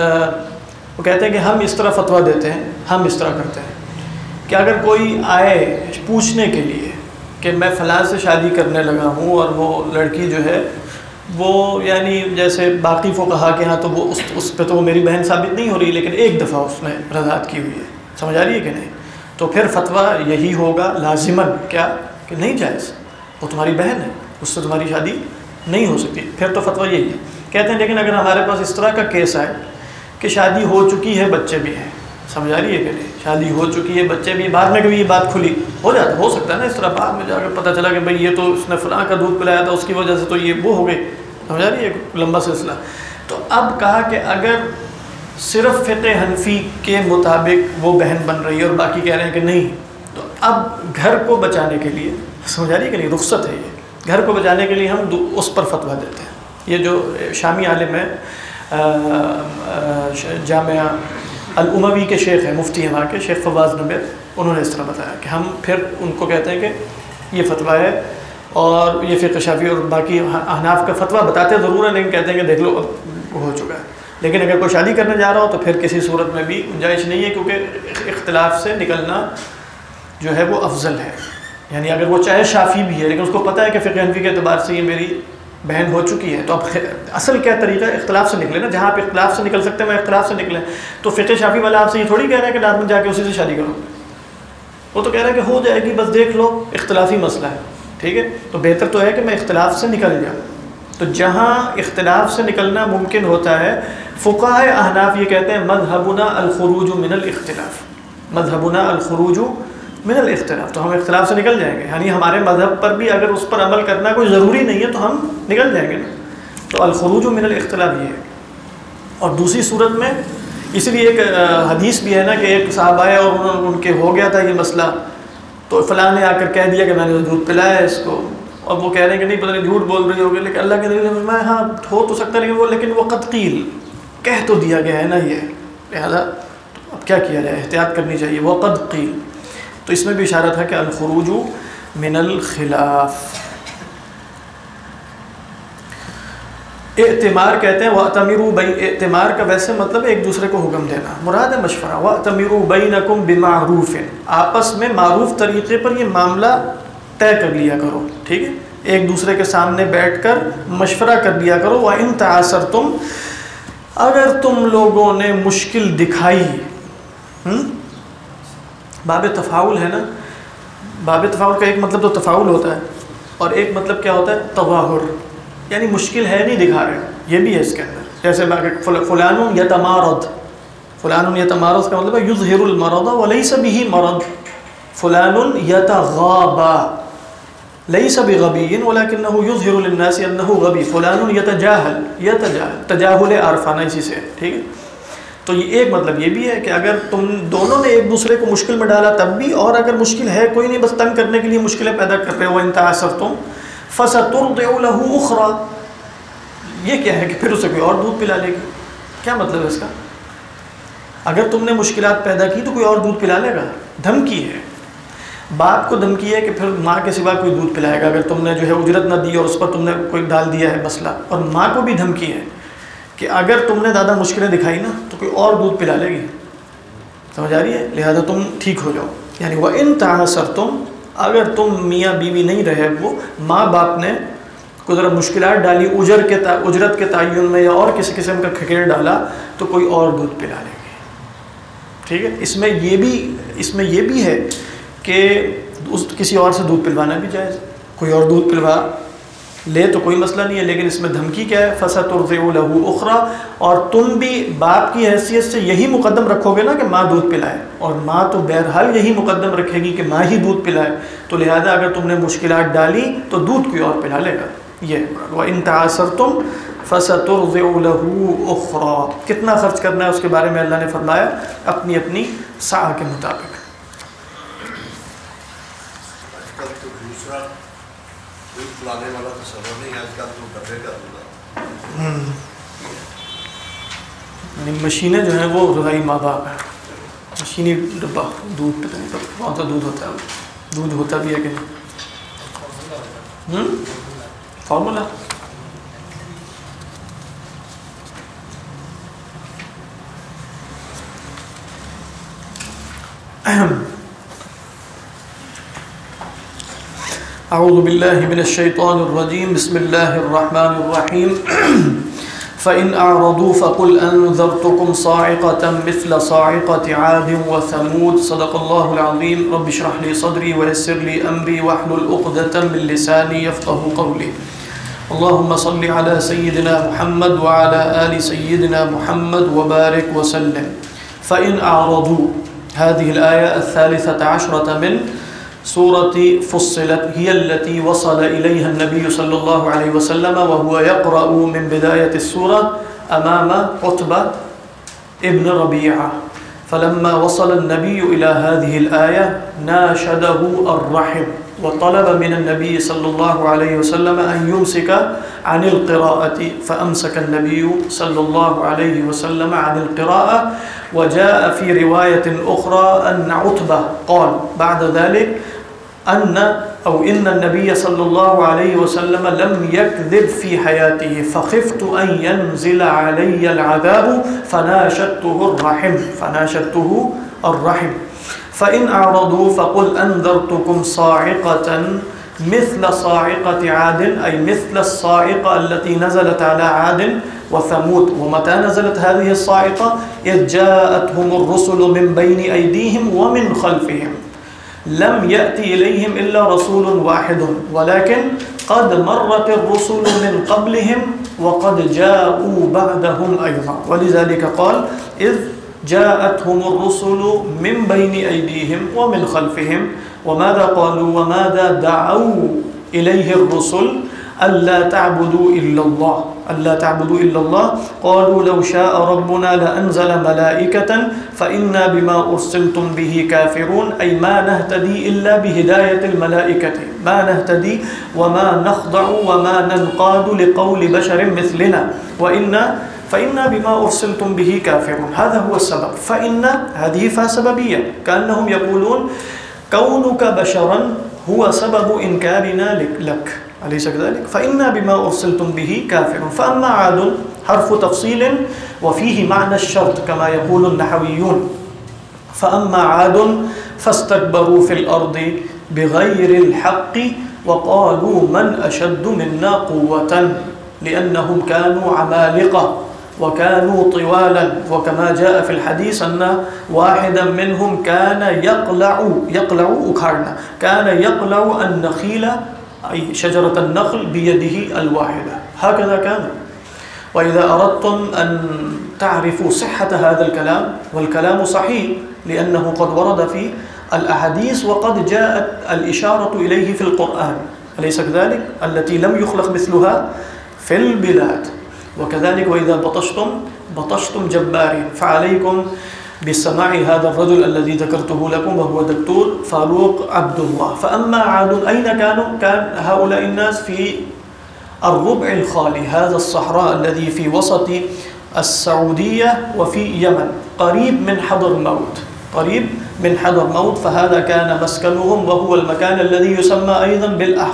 وہ کہتے ہیں کہ ہم اس طرح فتویٰ دیتے ہیں، ہم اس طرح کرتے ہیں کہ اگر کوئی آئے پوچھنے کے لیے کہ میں فلاں سے شادی کرنے لگا ہوں اور وہ لڑکی جو ہے وہ یعنی جیسے باقی فقہا کے ہاں تو وہ اس پہ تو وہ میری بہن ثابت نہیں ہو رہی، لیکن ایک دفعہ اس نے رضاعت کی ہوئی ہے، سمجھ آ رہی ہے کہ نہیں، تو پھر فتویٰ یہی ہوگا لازماً کیا کہ نہیں جائز، وہ تمہاری بہن ہے، اس سے تمہاری شادی نہیں ہو سکتی. پھر تو فتویٰ یہی ہے. کہتے ہیں لیکن اگر ہمارے پاس اس طرح کا کیس آئے کہ شادی ہو چکی ہے، بچے بھی ہیں، سمجھ آ رہی ہے کہ نہیں، شادی ہو چکی ہے، بچے بھی، بعد میں کبھی یہ بات کھلی ہو سکتا ہے نا اس طرح، بعد میں جا کر پتہ چلا کہ بھئی یہ تو اس نے فلاں کا دودھ پلایا تھا، اس کی وجہ سے تو یہ وہ ہو گئی، سمجھ آ رہی ہے، لمبا سلسلہ. تو اب کہا کہ اگر صرف فقہ حنفی کے مطابق وہ بہن بن رہی ہے اور باقی کہہ رہے ہیں کہ نہیں، تو اب گھر کو بچانے کے لیے، سمجھ آ رہی ہے کہ نہیں، رخصت ہے یہ، گھر کو بچانے کے لیے ہم اس پر فتویٰ دیتے ہیں. یہ جو شامی عالم ہے جامعہ الاموی کے شیخ ہیں، مفتی ہیں وہاں کے، شیخ فواز نبیر، انہوں نے اس طرح بتایا کہ ہم پھر ان کو کہتے ہیں کہ یہ فتویٰ ہے، اور یہ فقہ شافعی اور باقی احناف کا فتویٰ بتاتے ضرور ہیں، لیکن کہتے ہیں کہ دیکھ لو اب ہو چکا ہے. لیکن اگر کوئی شادی کرنے جا رہا ہو تو پھر کسی صورت میں بھی گنجائش نہیں ہے، کیونکہ اختلاف سے نکلنا جو ہے وہ افضل ہے. یعنی اگر وہ چاہے شافعی بھی ہے لیکن اس کو پتہ ہے کہ فقہ حنفی کے اعتبار سے یہ میری بہن ہو چکی ہے، تو اب اصل کیا طریقہ ہے، اختلاف سے نکلے نا، جہاں آپ اختلاف سے نکل سکتے ہیں میں اختلاف سے نکلیں. تو فقہ شافعی والا آپ سے یہ تھوڑی کہہ رہا ہے کہ لازم جا کے اسی سے شادی کرو، وہ تو کہہ رہا ہے کہ ہو جائے گی، بس دیکھ لو، اختلافی مسئلہ ہے، ٹھیک ہے. تو بہتر تو ہے کہ میں اختلاف سے نکل جاؤں. تو جہاں اختلاف سے نکلنا ممکن ہوتا ہے، فقہاء احناف یہ کہتے ہیں مذہبنا الخروج من الاختلاف، مذہبنا الخروج من الاختلاف، تو ہم اختلاف سے نکل جائیں گے. یعنی ہمارے مذہب پر بھی اگر اس پر عمل کرنا کوئی ضروری نہیں ہے تو ہم نکل جائیں گے نا. تو الخروج من الاختلاف یہ ہے. اور دوسری صورت میں اس لیے ایک حدیث بھی ہے نا کہ ایک صاحب آئے اور ان کے ہو گیا تھا یہ مسئلہ، تو فلاں نے آ کر کہہ دیا کہ میں نے دودھ پلایا ہے اس کو، اور وہ کہہ رہے ہیں کہ نہیں پتہ نہیں جھوٹ بول رہی ہوگی، لیکن اللہ کے نبی نے فرمایا ہاں ہو تو سکتا ہے، لیکن وہ قد قیل، کہہ تو دیا گیا ہے نا یہ، لہذا اب کیا کیا جائے، احتیاط کرنی چاہیے. وہ قد قیل، تو اس میں بھی اشارہ تھا کہ الخروج من الخلاف. اعتمار کہتے ہیں وَأْتَمِرُوا اعتمار کا ویسے مطلب ایک دوسرے کو حکم دینا، مراد ہے مشورہ. وَأْتَمِرُوا بَيْنَكُمْ بِمَعْرُوفٍ، آپس میں معروف طریقے پر یہ معاملہ طے کر لیا کرو، ٹھیک ہے، ایک دوسرے کے سامنے بیٹھ کر مشورہ کر لیا کرو. وَإِن تَعَاسَرْتُمْ، اگر تم لوگوں نے مشکل دکھائی، باب تفاعل ہے نا، باب تفاعل کا ایک مطلب تو تفاعل ہوتا ہے اور ایک مطلب کیا ہوتا ہے تظاہر، یعنی مشکل ہے نہیں دکھا رہے، یہ بھی ہے اس کے اندر. جیسے فلان یتمارض، فلان یتمارض کا مطلب ہے یظہر المرض ولیس به مرض. فلان یتغابا، ليس بغبي ولكنه يظهر للناس انه غبي فلان يتجاهل تجاہل عارفانہ اسی سے. ٹھیک ہے. تو یہ ایک مطلب یہ بھی ہے کہ اگر تم دونوں نے ایک دوسرے کو مشکل میں ڈالا تب بھی, اور اگر مشکل ہے کوئی نہیں, بس تنگ کرنے کے لیے مشکلیں پیدا کر رہے ہو, ان تعاثرتم فسترضع له اخرى, یہ کیا ہے کہ پھر اسے کوئی اور دودھ پلا لے گی. کیا مطلب ہے اس کا؟ اگر تم نے مشکلات پیدا کی تو کوئی اور دودھ پلا لے گا. دھمکی ہے, باپ کو دھمکی ہے کہ پھر ماں کے سوا کوئی دودھ پلائے گا اگر تم نے جو ہے اجرت نہ دی اور اس پر تم نے کوئی ڈال دیا ہے مسئلہ. اور ماں کو بھی دھمکی ہے کہ اگر تم نے زیادہ مشکلیں دکھائی نا تو کوئی اور دودھ پلا لے گی. سمجھ آ رہی ہے؟ لہذا تم ٹھیک ہو جاؤ. یعنی وَإِن تَعَاثَرْتُمْ, اگر تم میاں بیوی نہیں رہے, وہ ماں باپ نے کوئی ذرا مشکلات ڈالی اجرت کے تعین میں یا اور کسی قسم کا کھکیڑ ڈالا تو کوئی اور دودھ پلا لے گی. ٹھیک ہے. اس میں یہ بھی ہے کہ کسی اور سے دودھ پلوانا بھی جائز. کوئی اور دودھ پلوا لے تو کوئی مسئلہ نہیں ہے, لیکن اس میں دھمکی کیا ہے؟ فَسَتُرْضِعُ لَهُ أُخْرَى, اور تم بھی باپ کی حیثیت سے یہی مقدم رکھو گے نا کہ ماں دودھ پلائے, اور ماں تو بہرحال یہی مقدم رکھے گی کہ ماں ہی دودھ پلائے. تو لہذا اگر تم نے مشکلات ڈالی تو دودھ کوئی اور پلا لے گا. یہ وَإِن تَعَاثَرْتُمْ فَسَتُرْضِعُ لَهُ أُخْرَى. کتنا خرچ کرنا ہے اس کے بارے میں اللہ نے فرمایا اپنی اپنی سعہ کے مطابق. لانے والا تصور نہیں, آج کل تو ڈبے کا دودھ, یعنی مشینیں جو ہیں وہ رضائی ماں باپ ہے. مشینی ڈبہ دودھ پتہ نہیں کون سا دودھ ہوتا ہے, دودھ ہوتا بھی ہے کہ نہیں. فارمولا اعوذ باللہ من الشیطان الرجیم بسم اللہ الرحمن الرحیم فإن أعرضوا فقل أنذرتكم صاعقة مثل صاعقة عاد وثمود صدق الله العظيم رب اشرح لي صدري ويسر لي أمري واحلل عقدة من لساني يفقهوا قولي اللهم صل على سيدنا محمد وعلى آل سيدنا محمد وبارك وسلم. فإن أعرضوا, هذه الآية 13 من سورة فصلت هي التي وصل إليها النبي صلى الله عليه وسلم وهو يقرأ من بداية السورة أمام عتبة ابن ربيعة. فلما وصل النبي إلى هذه الآية ناشده الرحم وطلب من النبي صلى الله عليه وسلم أن يمسك عن القراءة فأمسك النبي صلى الله عليه وسلم عن القراءة. وجاء في رواية أخرى أن عتبة قال بعد ذلك إن النبي صلى الله عليه وسلم لم يكذب في حياته فخفت أن ينزل علي العذاب فناشدته الرحم. فإن أعرضوا فقل أنذرتكم صاعقة مثل صاعقة عاد, أي مثل الصاعقة التي نزلت على عاد وثمود. ومتى نزلت هذه الصاعقة؟ إذ جاءتهم الرسل من بين أيديهم ومن خلفهم لم يأتي إليهم إلا رسول واحد ولكن قد مرت الرسل من قبلهم وقد جاءوا بعدهم أيضا. ولذلك قال إذ جاءتهم الرسل من بين أيديهم ومن خلفهم. وماذا قالوا وماذا دعوا إليه الرسل؟ ألا تعبدوا إلا الله قالوا لو شاء ربنا لأنزل ملائكة فإنا بما أرسلتم به كافرون, أي ما نهتدي إلا بهداية الملائكة, ما نهتدي وما نخضع وما ننقاد لقول بشر مثلنا فإنا بما أرسلتم به كافرون. هذا هو السبب. فإن هذه فاسببية, كأنهم يقولون كونك بشرا هو سبب إنكارنا لك, أليس كذلك؟ فإنا بما أرسلتم به كافرون. فأما عاد حرف تفصيل وفيه معنى الشرط كما يقول النحويون. فأما عاد فاستكبروا في الأرض بغير الحق وقالوا من أشد منا قوة لأنهم كانوا عمالقة وكانوا طوالا. وكما جاء في الحديث أن واحدا منهم كان يقلع النخيل, أي شجرة النخل, بيده الواحدة. هكذا كان. وإذا أردتم أن تعرفوا صحة هذا الكلام, والكلام صحيح لأنه قد ورد في الأحاديث وقد جاءت الإشارة إليه في القرآن, أليس كذلك؟ التي لم يخلق مثلها في البلاد. وكذلك وإذا بطشتم جبارين. فعليكم بسماع هذا الرجل الذي ذكرته لكم وهو دكتور فاروق عبد الله. فأما عاد أين كانوا؟ كان هؤلاء الناس في الربع الخالي، هذا الصحراء الذي في وسط السعودية وفي يمن، قريب من حضرموت، فهذا كان مسكنهم، وهو المكان الذي يسمى أيضا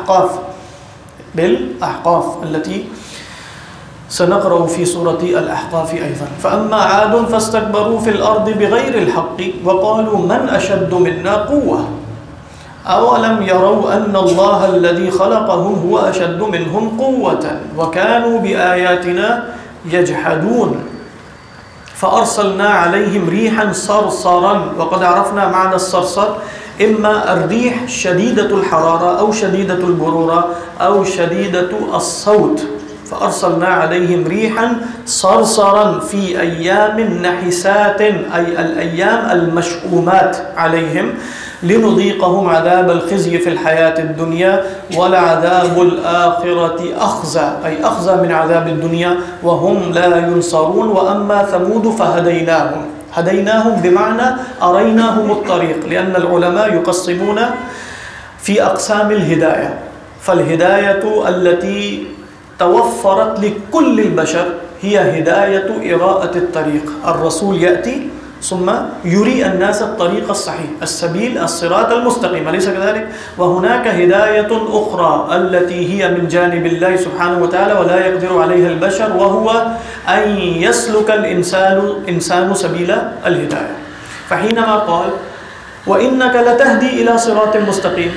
بالأحقاف التي سنقرأ في سورة الأحقاف أيضا. فأما عاد فاستكبروا في الأرض بغير الحق وقالوا من أشد منا قوة أولم يروا أن الله الذي خلقهم هو أشد منهم قوة وكانوا بآياتنا يجحدون فأرسلنا عليهم ريحا صرصرا. وقد عرفنا معنى الصرصر، إما الريح شديدة الحرارة أو شديدة البرورة أو شديدة الصوت. فأرسلنا عليهم ريحا صرصرا في أيام نحسات، أي الأيام المشؤومات عليهم، لنذيقهم عذاب الخزي في الحياة الدنيا ولعذاب الآخرة أخزى، أي أخزى من عذاب الدنيا وهم لا ينصرون. وأما ثمود هديناهم بمعنى أريناهم الطريق، لأن العلماء يقسمون في أقسام الهداية. فالهداية التي توفرت لكل البشر هي هداية إراءة الطريق. الرسول يأتي ثم يري الناس الطريق الصحيح، السبيل الصراط المستقيم، أليس كذلك؟ وهناك هداية أخرى التي هي من جانب الله سبحانه وتعالى ولا يقدر عليها البشر، وهو أن يسلك الإنسان سبيل الهداية. فحينما قال وإنك لتهدي إلى صراط مستقيم،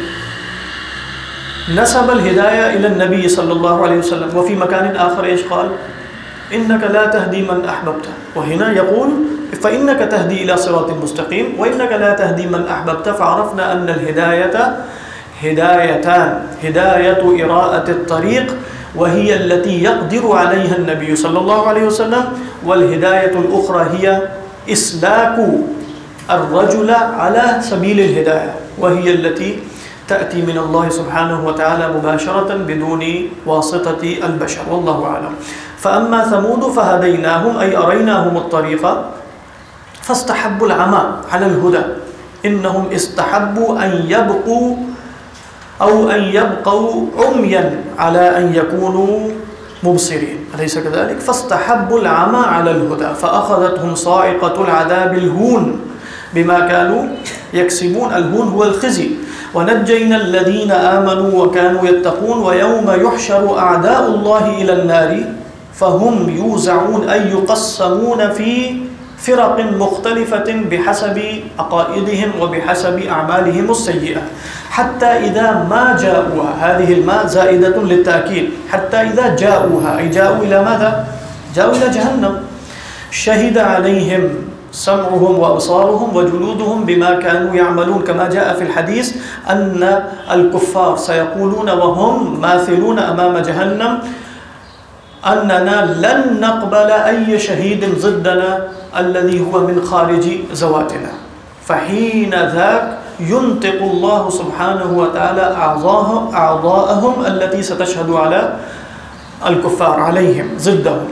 نسب الهداية إلى النبي صلى الله عليه وسلم. وفي مكان آخر إيش قال؟ إنك لا تهدي من أحببت. وهنا يقول فإنك تهدي إلى صراط مستقيم وإنك لا تهدي من أحببت. فعرفنا أن الهداية هدايتان، هداية إراءة الطريق وهي التي يقدر عليها النبي صلى الله عليه وسلم، والهداية الأخرى هي إسلاك الرجل على سبيل الهداية، وهي التي تأتي من الله سبحانه وتعالى مباشرة بدون واسطة البشر، والله أعلم. فأما ثمود فهديناهم أي أريناهم الطريق فاستحبوا العمى على الهدى. إنهم استحبوا أن يبقوا عميا على أن يكونوا مبصرين، أليس كذلك؟ فاستحبوا العمى على الهدى فأخذتهم صاعقة العذاب الهون بما كانوا يكسبون. الهون هو الخزي. ونجينا الذين آمنوا وكانوا يتقون ويوم يحشر أعداء الله إلى النار فهم يوزعون أي يقسمون في فرق مختلفة بحسب عقائدهم وبحسب أعمالهم السيئة، حتى إذا ما جاءوها، هذه الماء زائدة للتأكيد، حتى إذا جاءوها أي جاءوا إلى ماذا؟ جاءوا إلى جهنم. شهد عليهم سمعهم وأبصارهم وجلودهم بما كانوا يعملون، كما جاء في الحديث أن الكفار سيقولون وهم ماثلون أمام جهنم أننا لن نقبل أي شهيد ضدنا الذي هو من خارج زواتنا. فحين ذاك ينطق الله سبحانه وتعالى أعضاءهم التي ستشهد على الكفار عليهم ضدهم.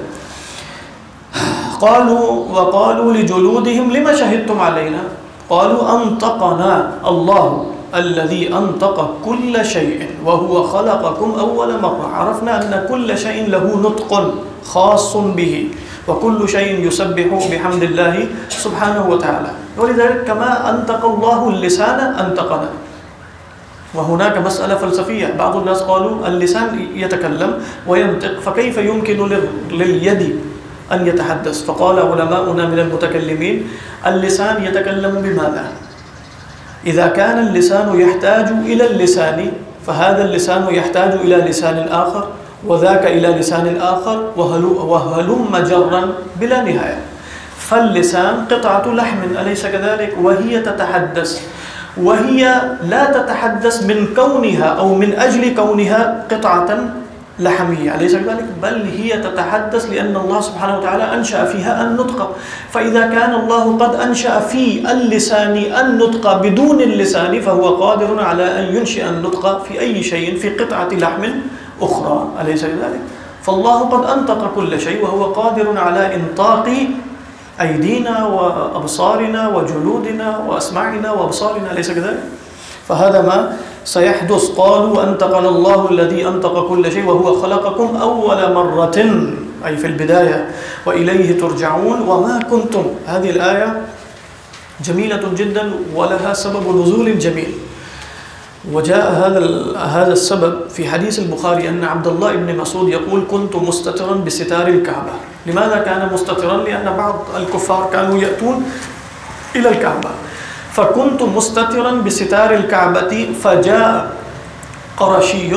وقالوا لجلودهم لما شهدتم علينا؟ قالوا أنطقنا الله الذي أنطق كل شيء وهو خلقكم أول مرة. عرفنا أن كل شيء له نطق خاص به وكل شيء يسبح بحمد الله سبحانه وتعالى. ولذلك كما أنطق الله اللسان أنطقنا. وهناك مسألة فلسفية، بعض الناس قالوا اللسان يتكلم وينطق، فكيف يمكن لليد أن يتحدث؟ فقال علماؤنا من المتكلمين اللسان يتكلم بماذا؟ إذا كان اللسان يحتاج إلى اللسان فهذا اللسان يحتاج إلى لسان آخر وذاك إلى لسان آخر وهلم جرا بلا نهاية. فاللسان قطعة لحم أليس كذلك؟ وهي تتحدث، وهي لا تتحدث من كونها أو من أجل كونها قطعة لحمية، أليس كذلك؟ بل هي تتحدث لأن الله سبحانه وتعالى أنشأ فيها النطق. فإذا كان الله قد أنشأ في اللسان النطق بدون اللسان فهو قادر على أن ينشئ النطق في أي شيء في قطعة لحم أخرى، أليس كذلك؟ فالله قد أنطق كل شيء وهو قادر على إنطاق أيدينا وأبصارنا وجلودنا وأسماعنا وأبصارنا، أليس كذلك؟ فهذا ما سيحدث. قالوا أنطقنا الله الذي أنطق كل شيء وهو خلقكم أول مرة، أي في البداية، وإليه ترجعون وما كنتم. هذه الآية جميلة جدا ولها سبب نزول جميل، وجاء هذا السبب في حديث البخاري أن عبد الله بن مسعود يقول كنت مستترا بستار الكعبة. لماذا كان مستترا؟ لأن بعض الكفار كانوا يأتون إلى الكعبة، فكنت مستترا بستار الكعبة فجاء قرشي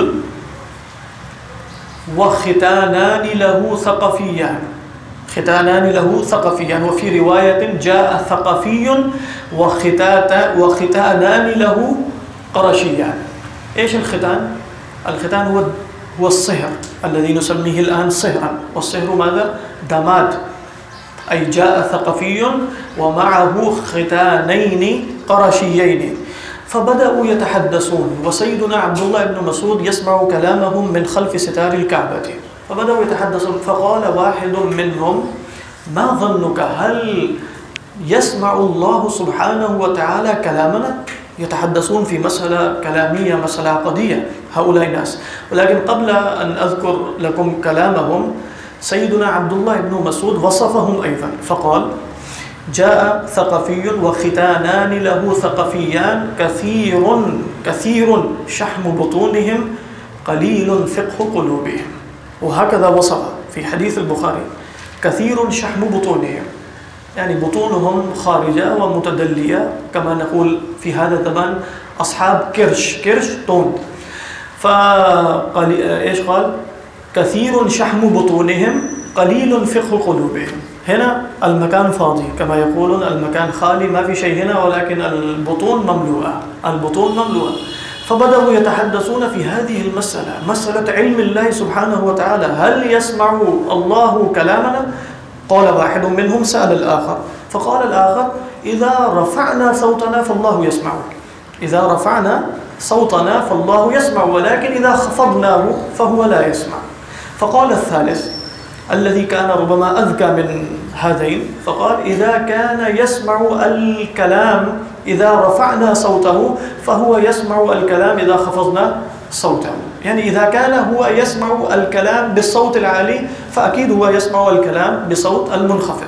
وختانان له ثقفيان، ختانان له ثقفيان، وفي رواية جاء ثقفي وختانان له قرشيان. إيش الختان؟ الختان هو الصهر الذي نسميه الآن صهرا، والصهر ماذا؟ دماد. أي جاء ثقفي ومعه ختانين قرشيين، فبدأوا يتحدثون، وسيدنا عبد الله بن مسعود يسمع كلامهم من خلف ستار الكعبة، فبدأوا يتحدثون، فقال واحد منهم ما ظنك، هل يسمع الله سبحانه وتعالى كلامنا؟ يتحدثون في مسألة كلامية، مسألة عقدية هؤلاء الناس. ولكن قبل أن أذكر لكم كلامهم، سيدنا عبد الله بن مسعود وصفهم أيضا فقال جاء ثقفي وختانان له ثقفيان كثير شحم بطونهم قليل فقه قلوبهم. وهكذا وصف في حديث البخاري كثير شحم بطونهم، يعني بطونهم خارجة ومتدلية، كما نقول في هذا الزمان أصحاب كرش طون. إيش قال؟ كثير شحم بطونهم قليل فقه قلوبهم. هنا المكان فاضي كما يقولون، المكان خالي ما في شيء هنا، ولكن البطون مملوءة. فبدأوا يتحدثون في هذه المسألة، مسألة علم الله سبحانه وتعالى، هل يسمع الله كلامنا؟ قال واحد منهم سأل الآخر، فقال الآخر إذا رفعنا صوتنا فالله يسمع، إذا رفعنا صوتنا فالله يسمع، ولكن إذا خفضناه فهو لا يسمع. فقال الثالث الذي كان ربما أذكى من هذين، فقال إذا كان يسمع الكلام إذا رفعنا صوته فهو يسمع الكلام إذا خفضنا صوته، يعني إذا كان هو يسمع الكلام بالصوت العالي فأكيد هو يسمع الكلام بصوت المنخفض.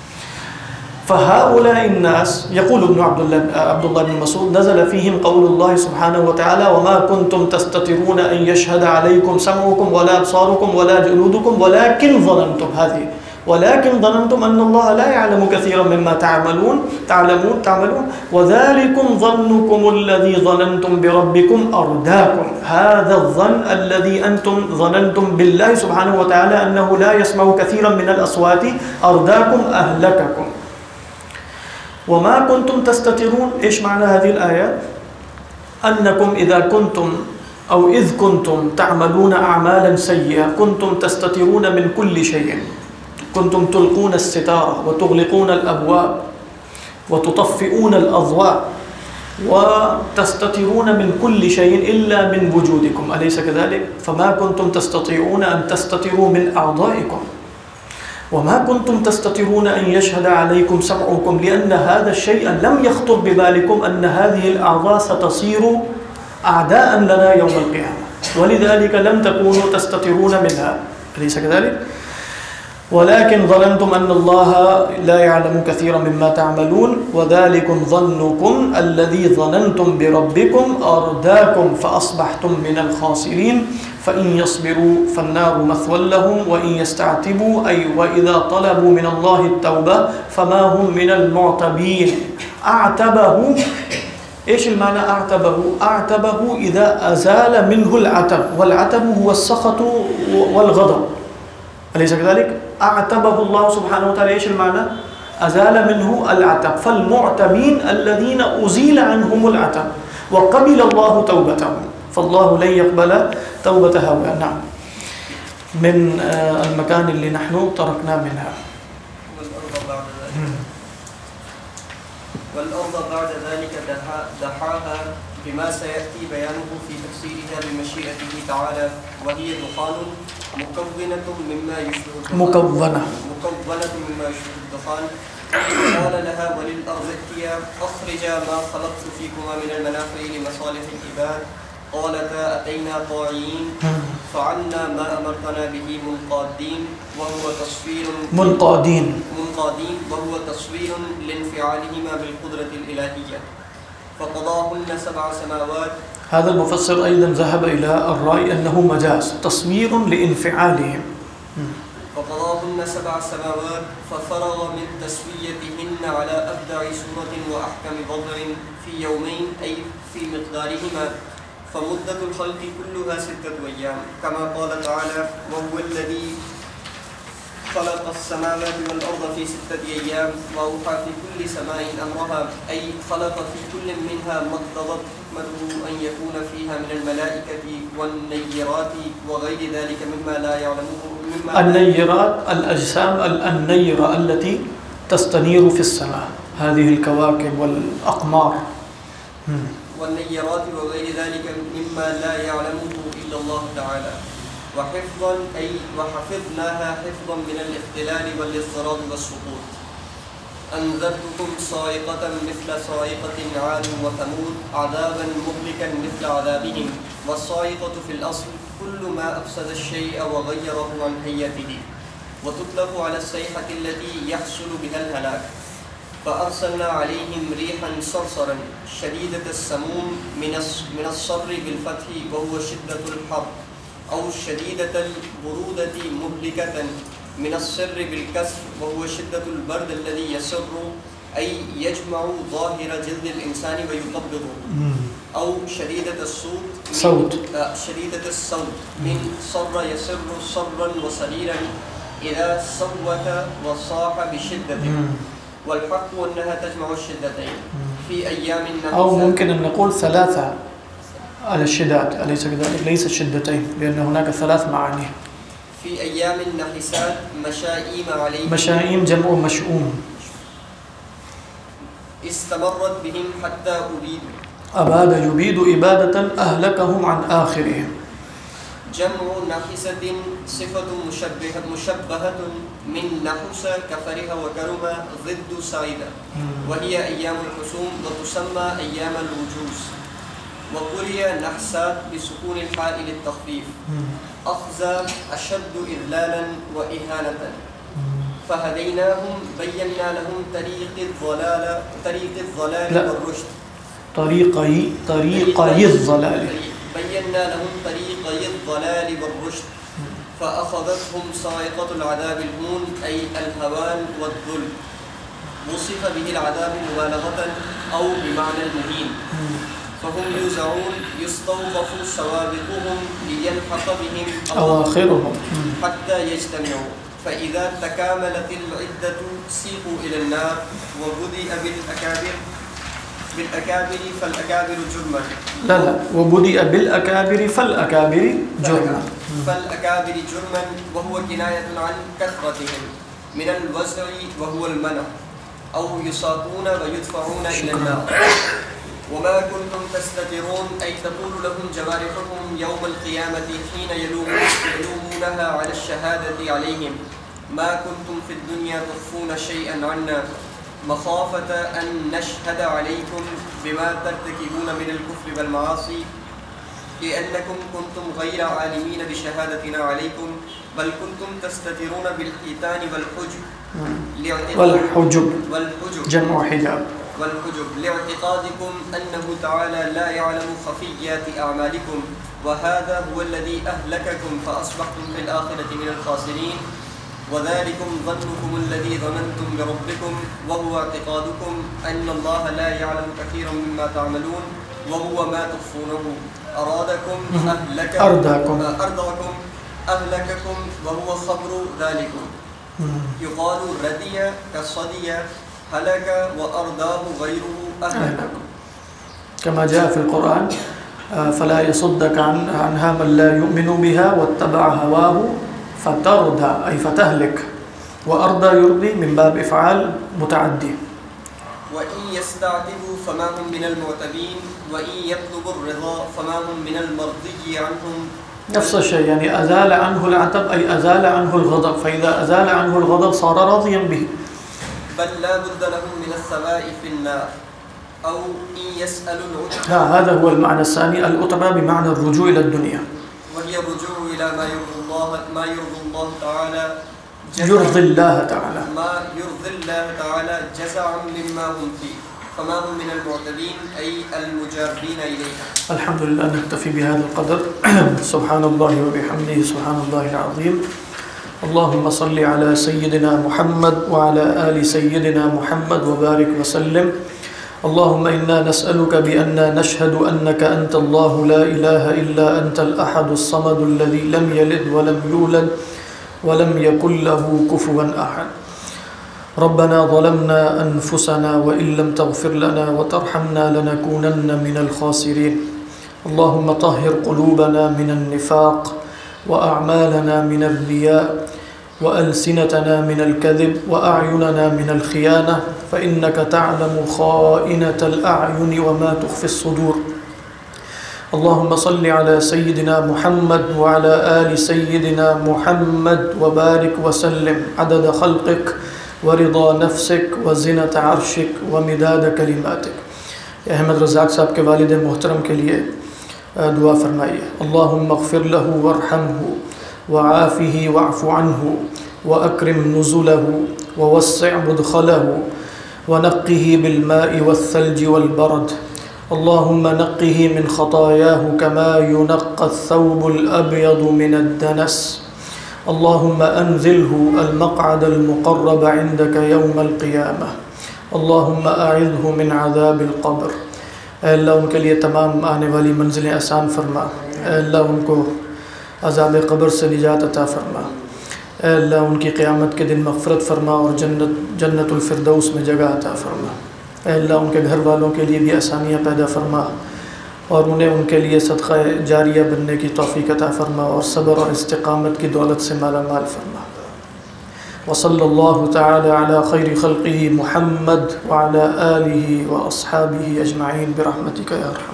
فهؤلاء الناس يقول ابن عبد الله بن مسعود نزل فيهم قول الله سبحانه وتعالى وما كنتم تستترون أن يشهد عليكم سمعكم ولا أبصاركم ولا جلودكم ولكن ظننتم أن الله لا يعلم كثيرا مما تعملون وذلكم ظنكم الذي ظننتم بربكم أرداكم. هذا الظن الذي أنتم ظننتم بالله سبحانه وتعالى أنه لا يسمع كثيرا من الأصوات أرداكم أهلككم. وما كنتم تستترون، إيش معنى هذه الآية؟ أنكم إذ كنتم تعملون أعمالا سيئة كنتم تستترون من كل شيء، كنتم تلقون الستارة وتغلقون الأبواب وتطفئون الأضواء وتستترون من كل شيء إلا من وجودكم، أليس كذلك؟ فما كنتم تستطيعون أن تستتروا من أعضائكم، وما كنتم تستترون أن يشهد عليكم سمعكم، لأن هذا الشيء لم يخطر ببالكم أن هذه الأعضاء ستصير أعداء لنا يوم القيامة، ولذلك لم تكونوا تستترون منها، أليس كذلك؟ ولكن ظننتم أن الله لا يعلم كثيرا مما تعملون وذلكم ظنكم الذي ظننتم بربكم أرداكم فأصبحتم من الخاسرين. فإن يصبروا فالنار مثوى لهم وإن يستعتبوا أي وإذا طلبوا من الله التوبة فما هم من المعتبين. أعتبه، إيش المعنى أعتبه؟ أعتبه إذا أزال منه العتب، والعتب هو السخط والغضب، أليس كذلك؟ أعتبه الله سبحانه وتعالى، إيش المعنى؟ أزال منه العتب. فالمعتبين الذين أزيل عنهم العتب وقبل الله توبتهم، فالله لن يقبل توبة هؤلاء. نعم. من المكان اللي نحن تركنا منها. والأرض بعد ذلك دحاها بما سيأتي بيانه في تفسيرها بمشيئته تعالى، وهي دخان مكونة مما يشبه الدخان. قال لها وللأرض ائتيا أخرجا ما خلقت فيكما من المنافع لمصالح العباد، قالتا أتينا طاعين فعلنا ما أمرتنا به منقادين وهو تصوير لانفعالهما بالقدرة الإلهية. فقضاهن 7 سماوات. هذا المفسر أيضا ذهب إلى الرأي أنه مجاز تصوير لانفعالهم. فقضاهن 7 سماوات ففرغ من تسويتهن على أبدع صورة وأحكم وضع في يومين، أي في مقدارهما. فمدة الخلق كلها 6 أيام، كما قال تعالى وهو الذي خلق السماوات والأرض في 6 أيام وأوحى في كل سماء أمرها، أي خلق في كل منها ما اقتضت حكمته أن يكون فيها من الملائكة والنيرات وغير ذلك مما لا يعلمه. النيرات الأجسام النيرة التي تستنير في السماء، هذه الكواكب والأقمار. والنيرات وغير ذلك مما لا يعلمه إلا الله تعالى. وحفظا أي وحفظناها حفظا من الاختلال والاضطراب والسقوط. أنذرتكم صاعقة مثل صاعقة عاد وثمود، عذابا مهلكا مثل عذابهم. والصاعقة في الأصل كل ما أفسد الشيء وغيره عن هيئته، وتطلق على الصيحة التي يحصل بها الهلاك. فأرسلنا عليهم ريحا صرصرا شديدة السموم من الصر بالفتح وهو شدة الحر، أو شديدة البرودة مهلكة من الصر بالكسر وهو شدة البرد الذي يسر، أي يجمع ظاهر جلد الإنسان ويقبضه. أو شديدة الصوت من صر يسر صرا وصريرا إذا صوت وصاح بشدة. والحق أنها تجمع الشدتين في أيام النحسات، أو ممكن أن نقول 3 على الشدات، أليس كذلك؟ ليس الشدتين، لأن هناك 3 معاني. في أيام النحسات مشائم عليهم، مشائم جمع مشؤوم. استمرت بهم حتى أباد يبيد إبادة أهلكهم عن آخرهم. جمع نحسة صفة مشبهة من نحس كفرها وكرما ضد سعيدة، وهي أيام الحسوم وتسمى أيام الوجوز. وقرئ نحسات بسكون الحاء للتخفيف. أخزى أشد إذلالا وإهانة. فهديناهم بينا لهم طريق الضلال والرشد. طريقي الضلال. بينا لهم طريقي الضلال والرشد. فأخذتهم صاعقة العذاب الهون، أي الهوان والذل. وصف به العذاب مبالغة أو بمعنى المهين. فهم يوزعون يستوقف سوابقهم ليلحق بهم أواخرهم حتى يجتمعوا، فإذا تكاملت العدة سيقوا إلى النار. وبدأ بالأكابر فالأكابر جرما. لا وبدأ بالأكابر فالأكابر جرما. فالأكابر جرما، وهو كناية عن كثرتهم من الوزع وهو المنع، أو يساقون ويدفعون إلى النار. وما كنتم تستترون، أي تقول لهم جوارحهم يوم القيامة حين يلومونها على الشهادة عليهم، ما كنتم في الدنيا تخفون شيئا عنا مخافة أن نشهد عليكم بما ترتكبون من الكفر والمعاصي، لأنكم كنتم غير عالمين بشهادتنا عليكم، بل كنتم تستترون بالحيتان والحجب جمع حجاب. والحجب لاعتقادكم أنه تعالى لا يعلم خفيات أعمالكم، وهذا هو الذي أهلككم فأصبحتم في الآخرة من الخاسرين. وذلكم ظنكم الذي ظننتم بربكم، وهو اعتقادكم أن الله لا يعلم كثيرا مما تعملون وهو ما تخفونه. أرداكم أهلككم وهو خبر ذلكم. يقال ردي كصدي هلك، وأرداه غيره أهلك، كما جاء في القرآن فلا يصدك عنها من لا يؤمن بها واتبع هواه فتردى أي فتهلك، وأرضى يرضي من باب إفعال متعدي. وإن يستعتبوا فما هم من المعتبين وإن يطلبوا الرضا فما هم من المرضي عنهم. نفس الشيء، يعني أزال عنه العتب أي أزال عنه الغضب، فإذا أزال عنه الغضب صار راضيا به. بل لا بد لهم من الثبات في النار أو إن يسألوا العتبى. هذا هو المعنى الثاني، العتبى بمعنى الرجوع إلى الدنيا، وهي الرجوع إلى ما يرضي الله تعالى، يرضي الله تعالى، ما يرضي الله تعالى جزعا مما هم فيه، فما هم من المعتدين أي المجابين إليها. الحمد لله، نكتفي بهذا القدر. سبحان الله وبحمده، سبحان الله العظيم. اللهم صل على سيدنا محمد وعلى آل سيدنا محمد وبارك وسلم. اللهم إنا نسألك بأننا نشهد أنك أنت الله لا إله إلا أنت الأحد الصمد الذي لم يلد ولم يولد ولم يكن له كفوا أحد. ربنا ظلمنا أنفسنا وإن لم تغفر لنا وترحمنا لنكونن من الخاسرين. اللهم طهر قلوبنا من النفاق وأعمالنا من الرياء وألسنتنا من الكذب وأعيننا من الخيانة، فإنك تعلم خائنة الأعين وما تخفي الصدور. اللهم صل على سيدنا محمد وعلى آل سيدنا محمد وبارك وسلم عدد خلقك ورضا نفسك وزنة عرشك ومداد كلماتك. احمد رزاق صاحب کے والد محترم کے لیے دعا فرمائیے. اللهم اغفر له وارحمه وعافه واعف عنه وأكرم نزله ووسع مدخله ونقه بالماء والثلج والبرد. اللهم نقه من خطاياه كما ينقى الثوب الأبيض من الدنس. اللهم أنزله المقعد المقرب عندك يوم القيامة. اللهم أعذه من عذاب القبر. اے اللہ ان کے لیے تمام آنے والی منزلیں آسان فرما. اے اللہ ان کو عذاب قبر سے نجات عطا فرما. اے اللہ ان کی قیامت کے دن مغفرت فرما اور جنت الفردوس میں جگہ عطا فرما. اے اللہ ان کے گھر والوں کے لیے بھی آسانیاں پیدا فرما اور انہیں ان کے لیے صدقہ جاریہ بننے کی توفیق عطا فرما اور صبر اور استقامت کی دولت سے مالا مال فرما. وصلی اللہ تعالی علی خیر خلقہ محمد وعلی آلہ واصحابہ اجمعین برحمتک یا ارحم.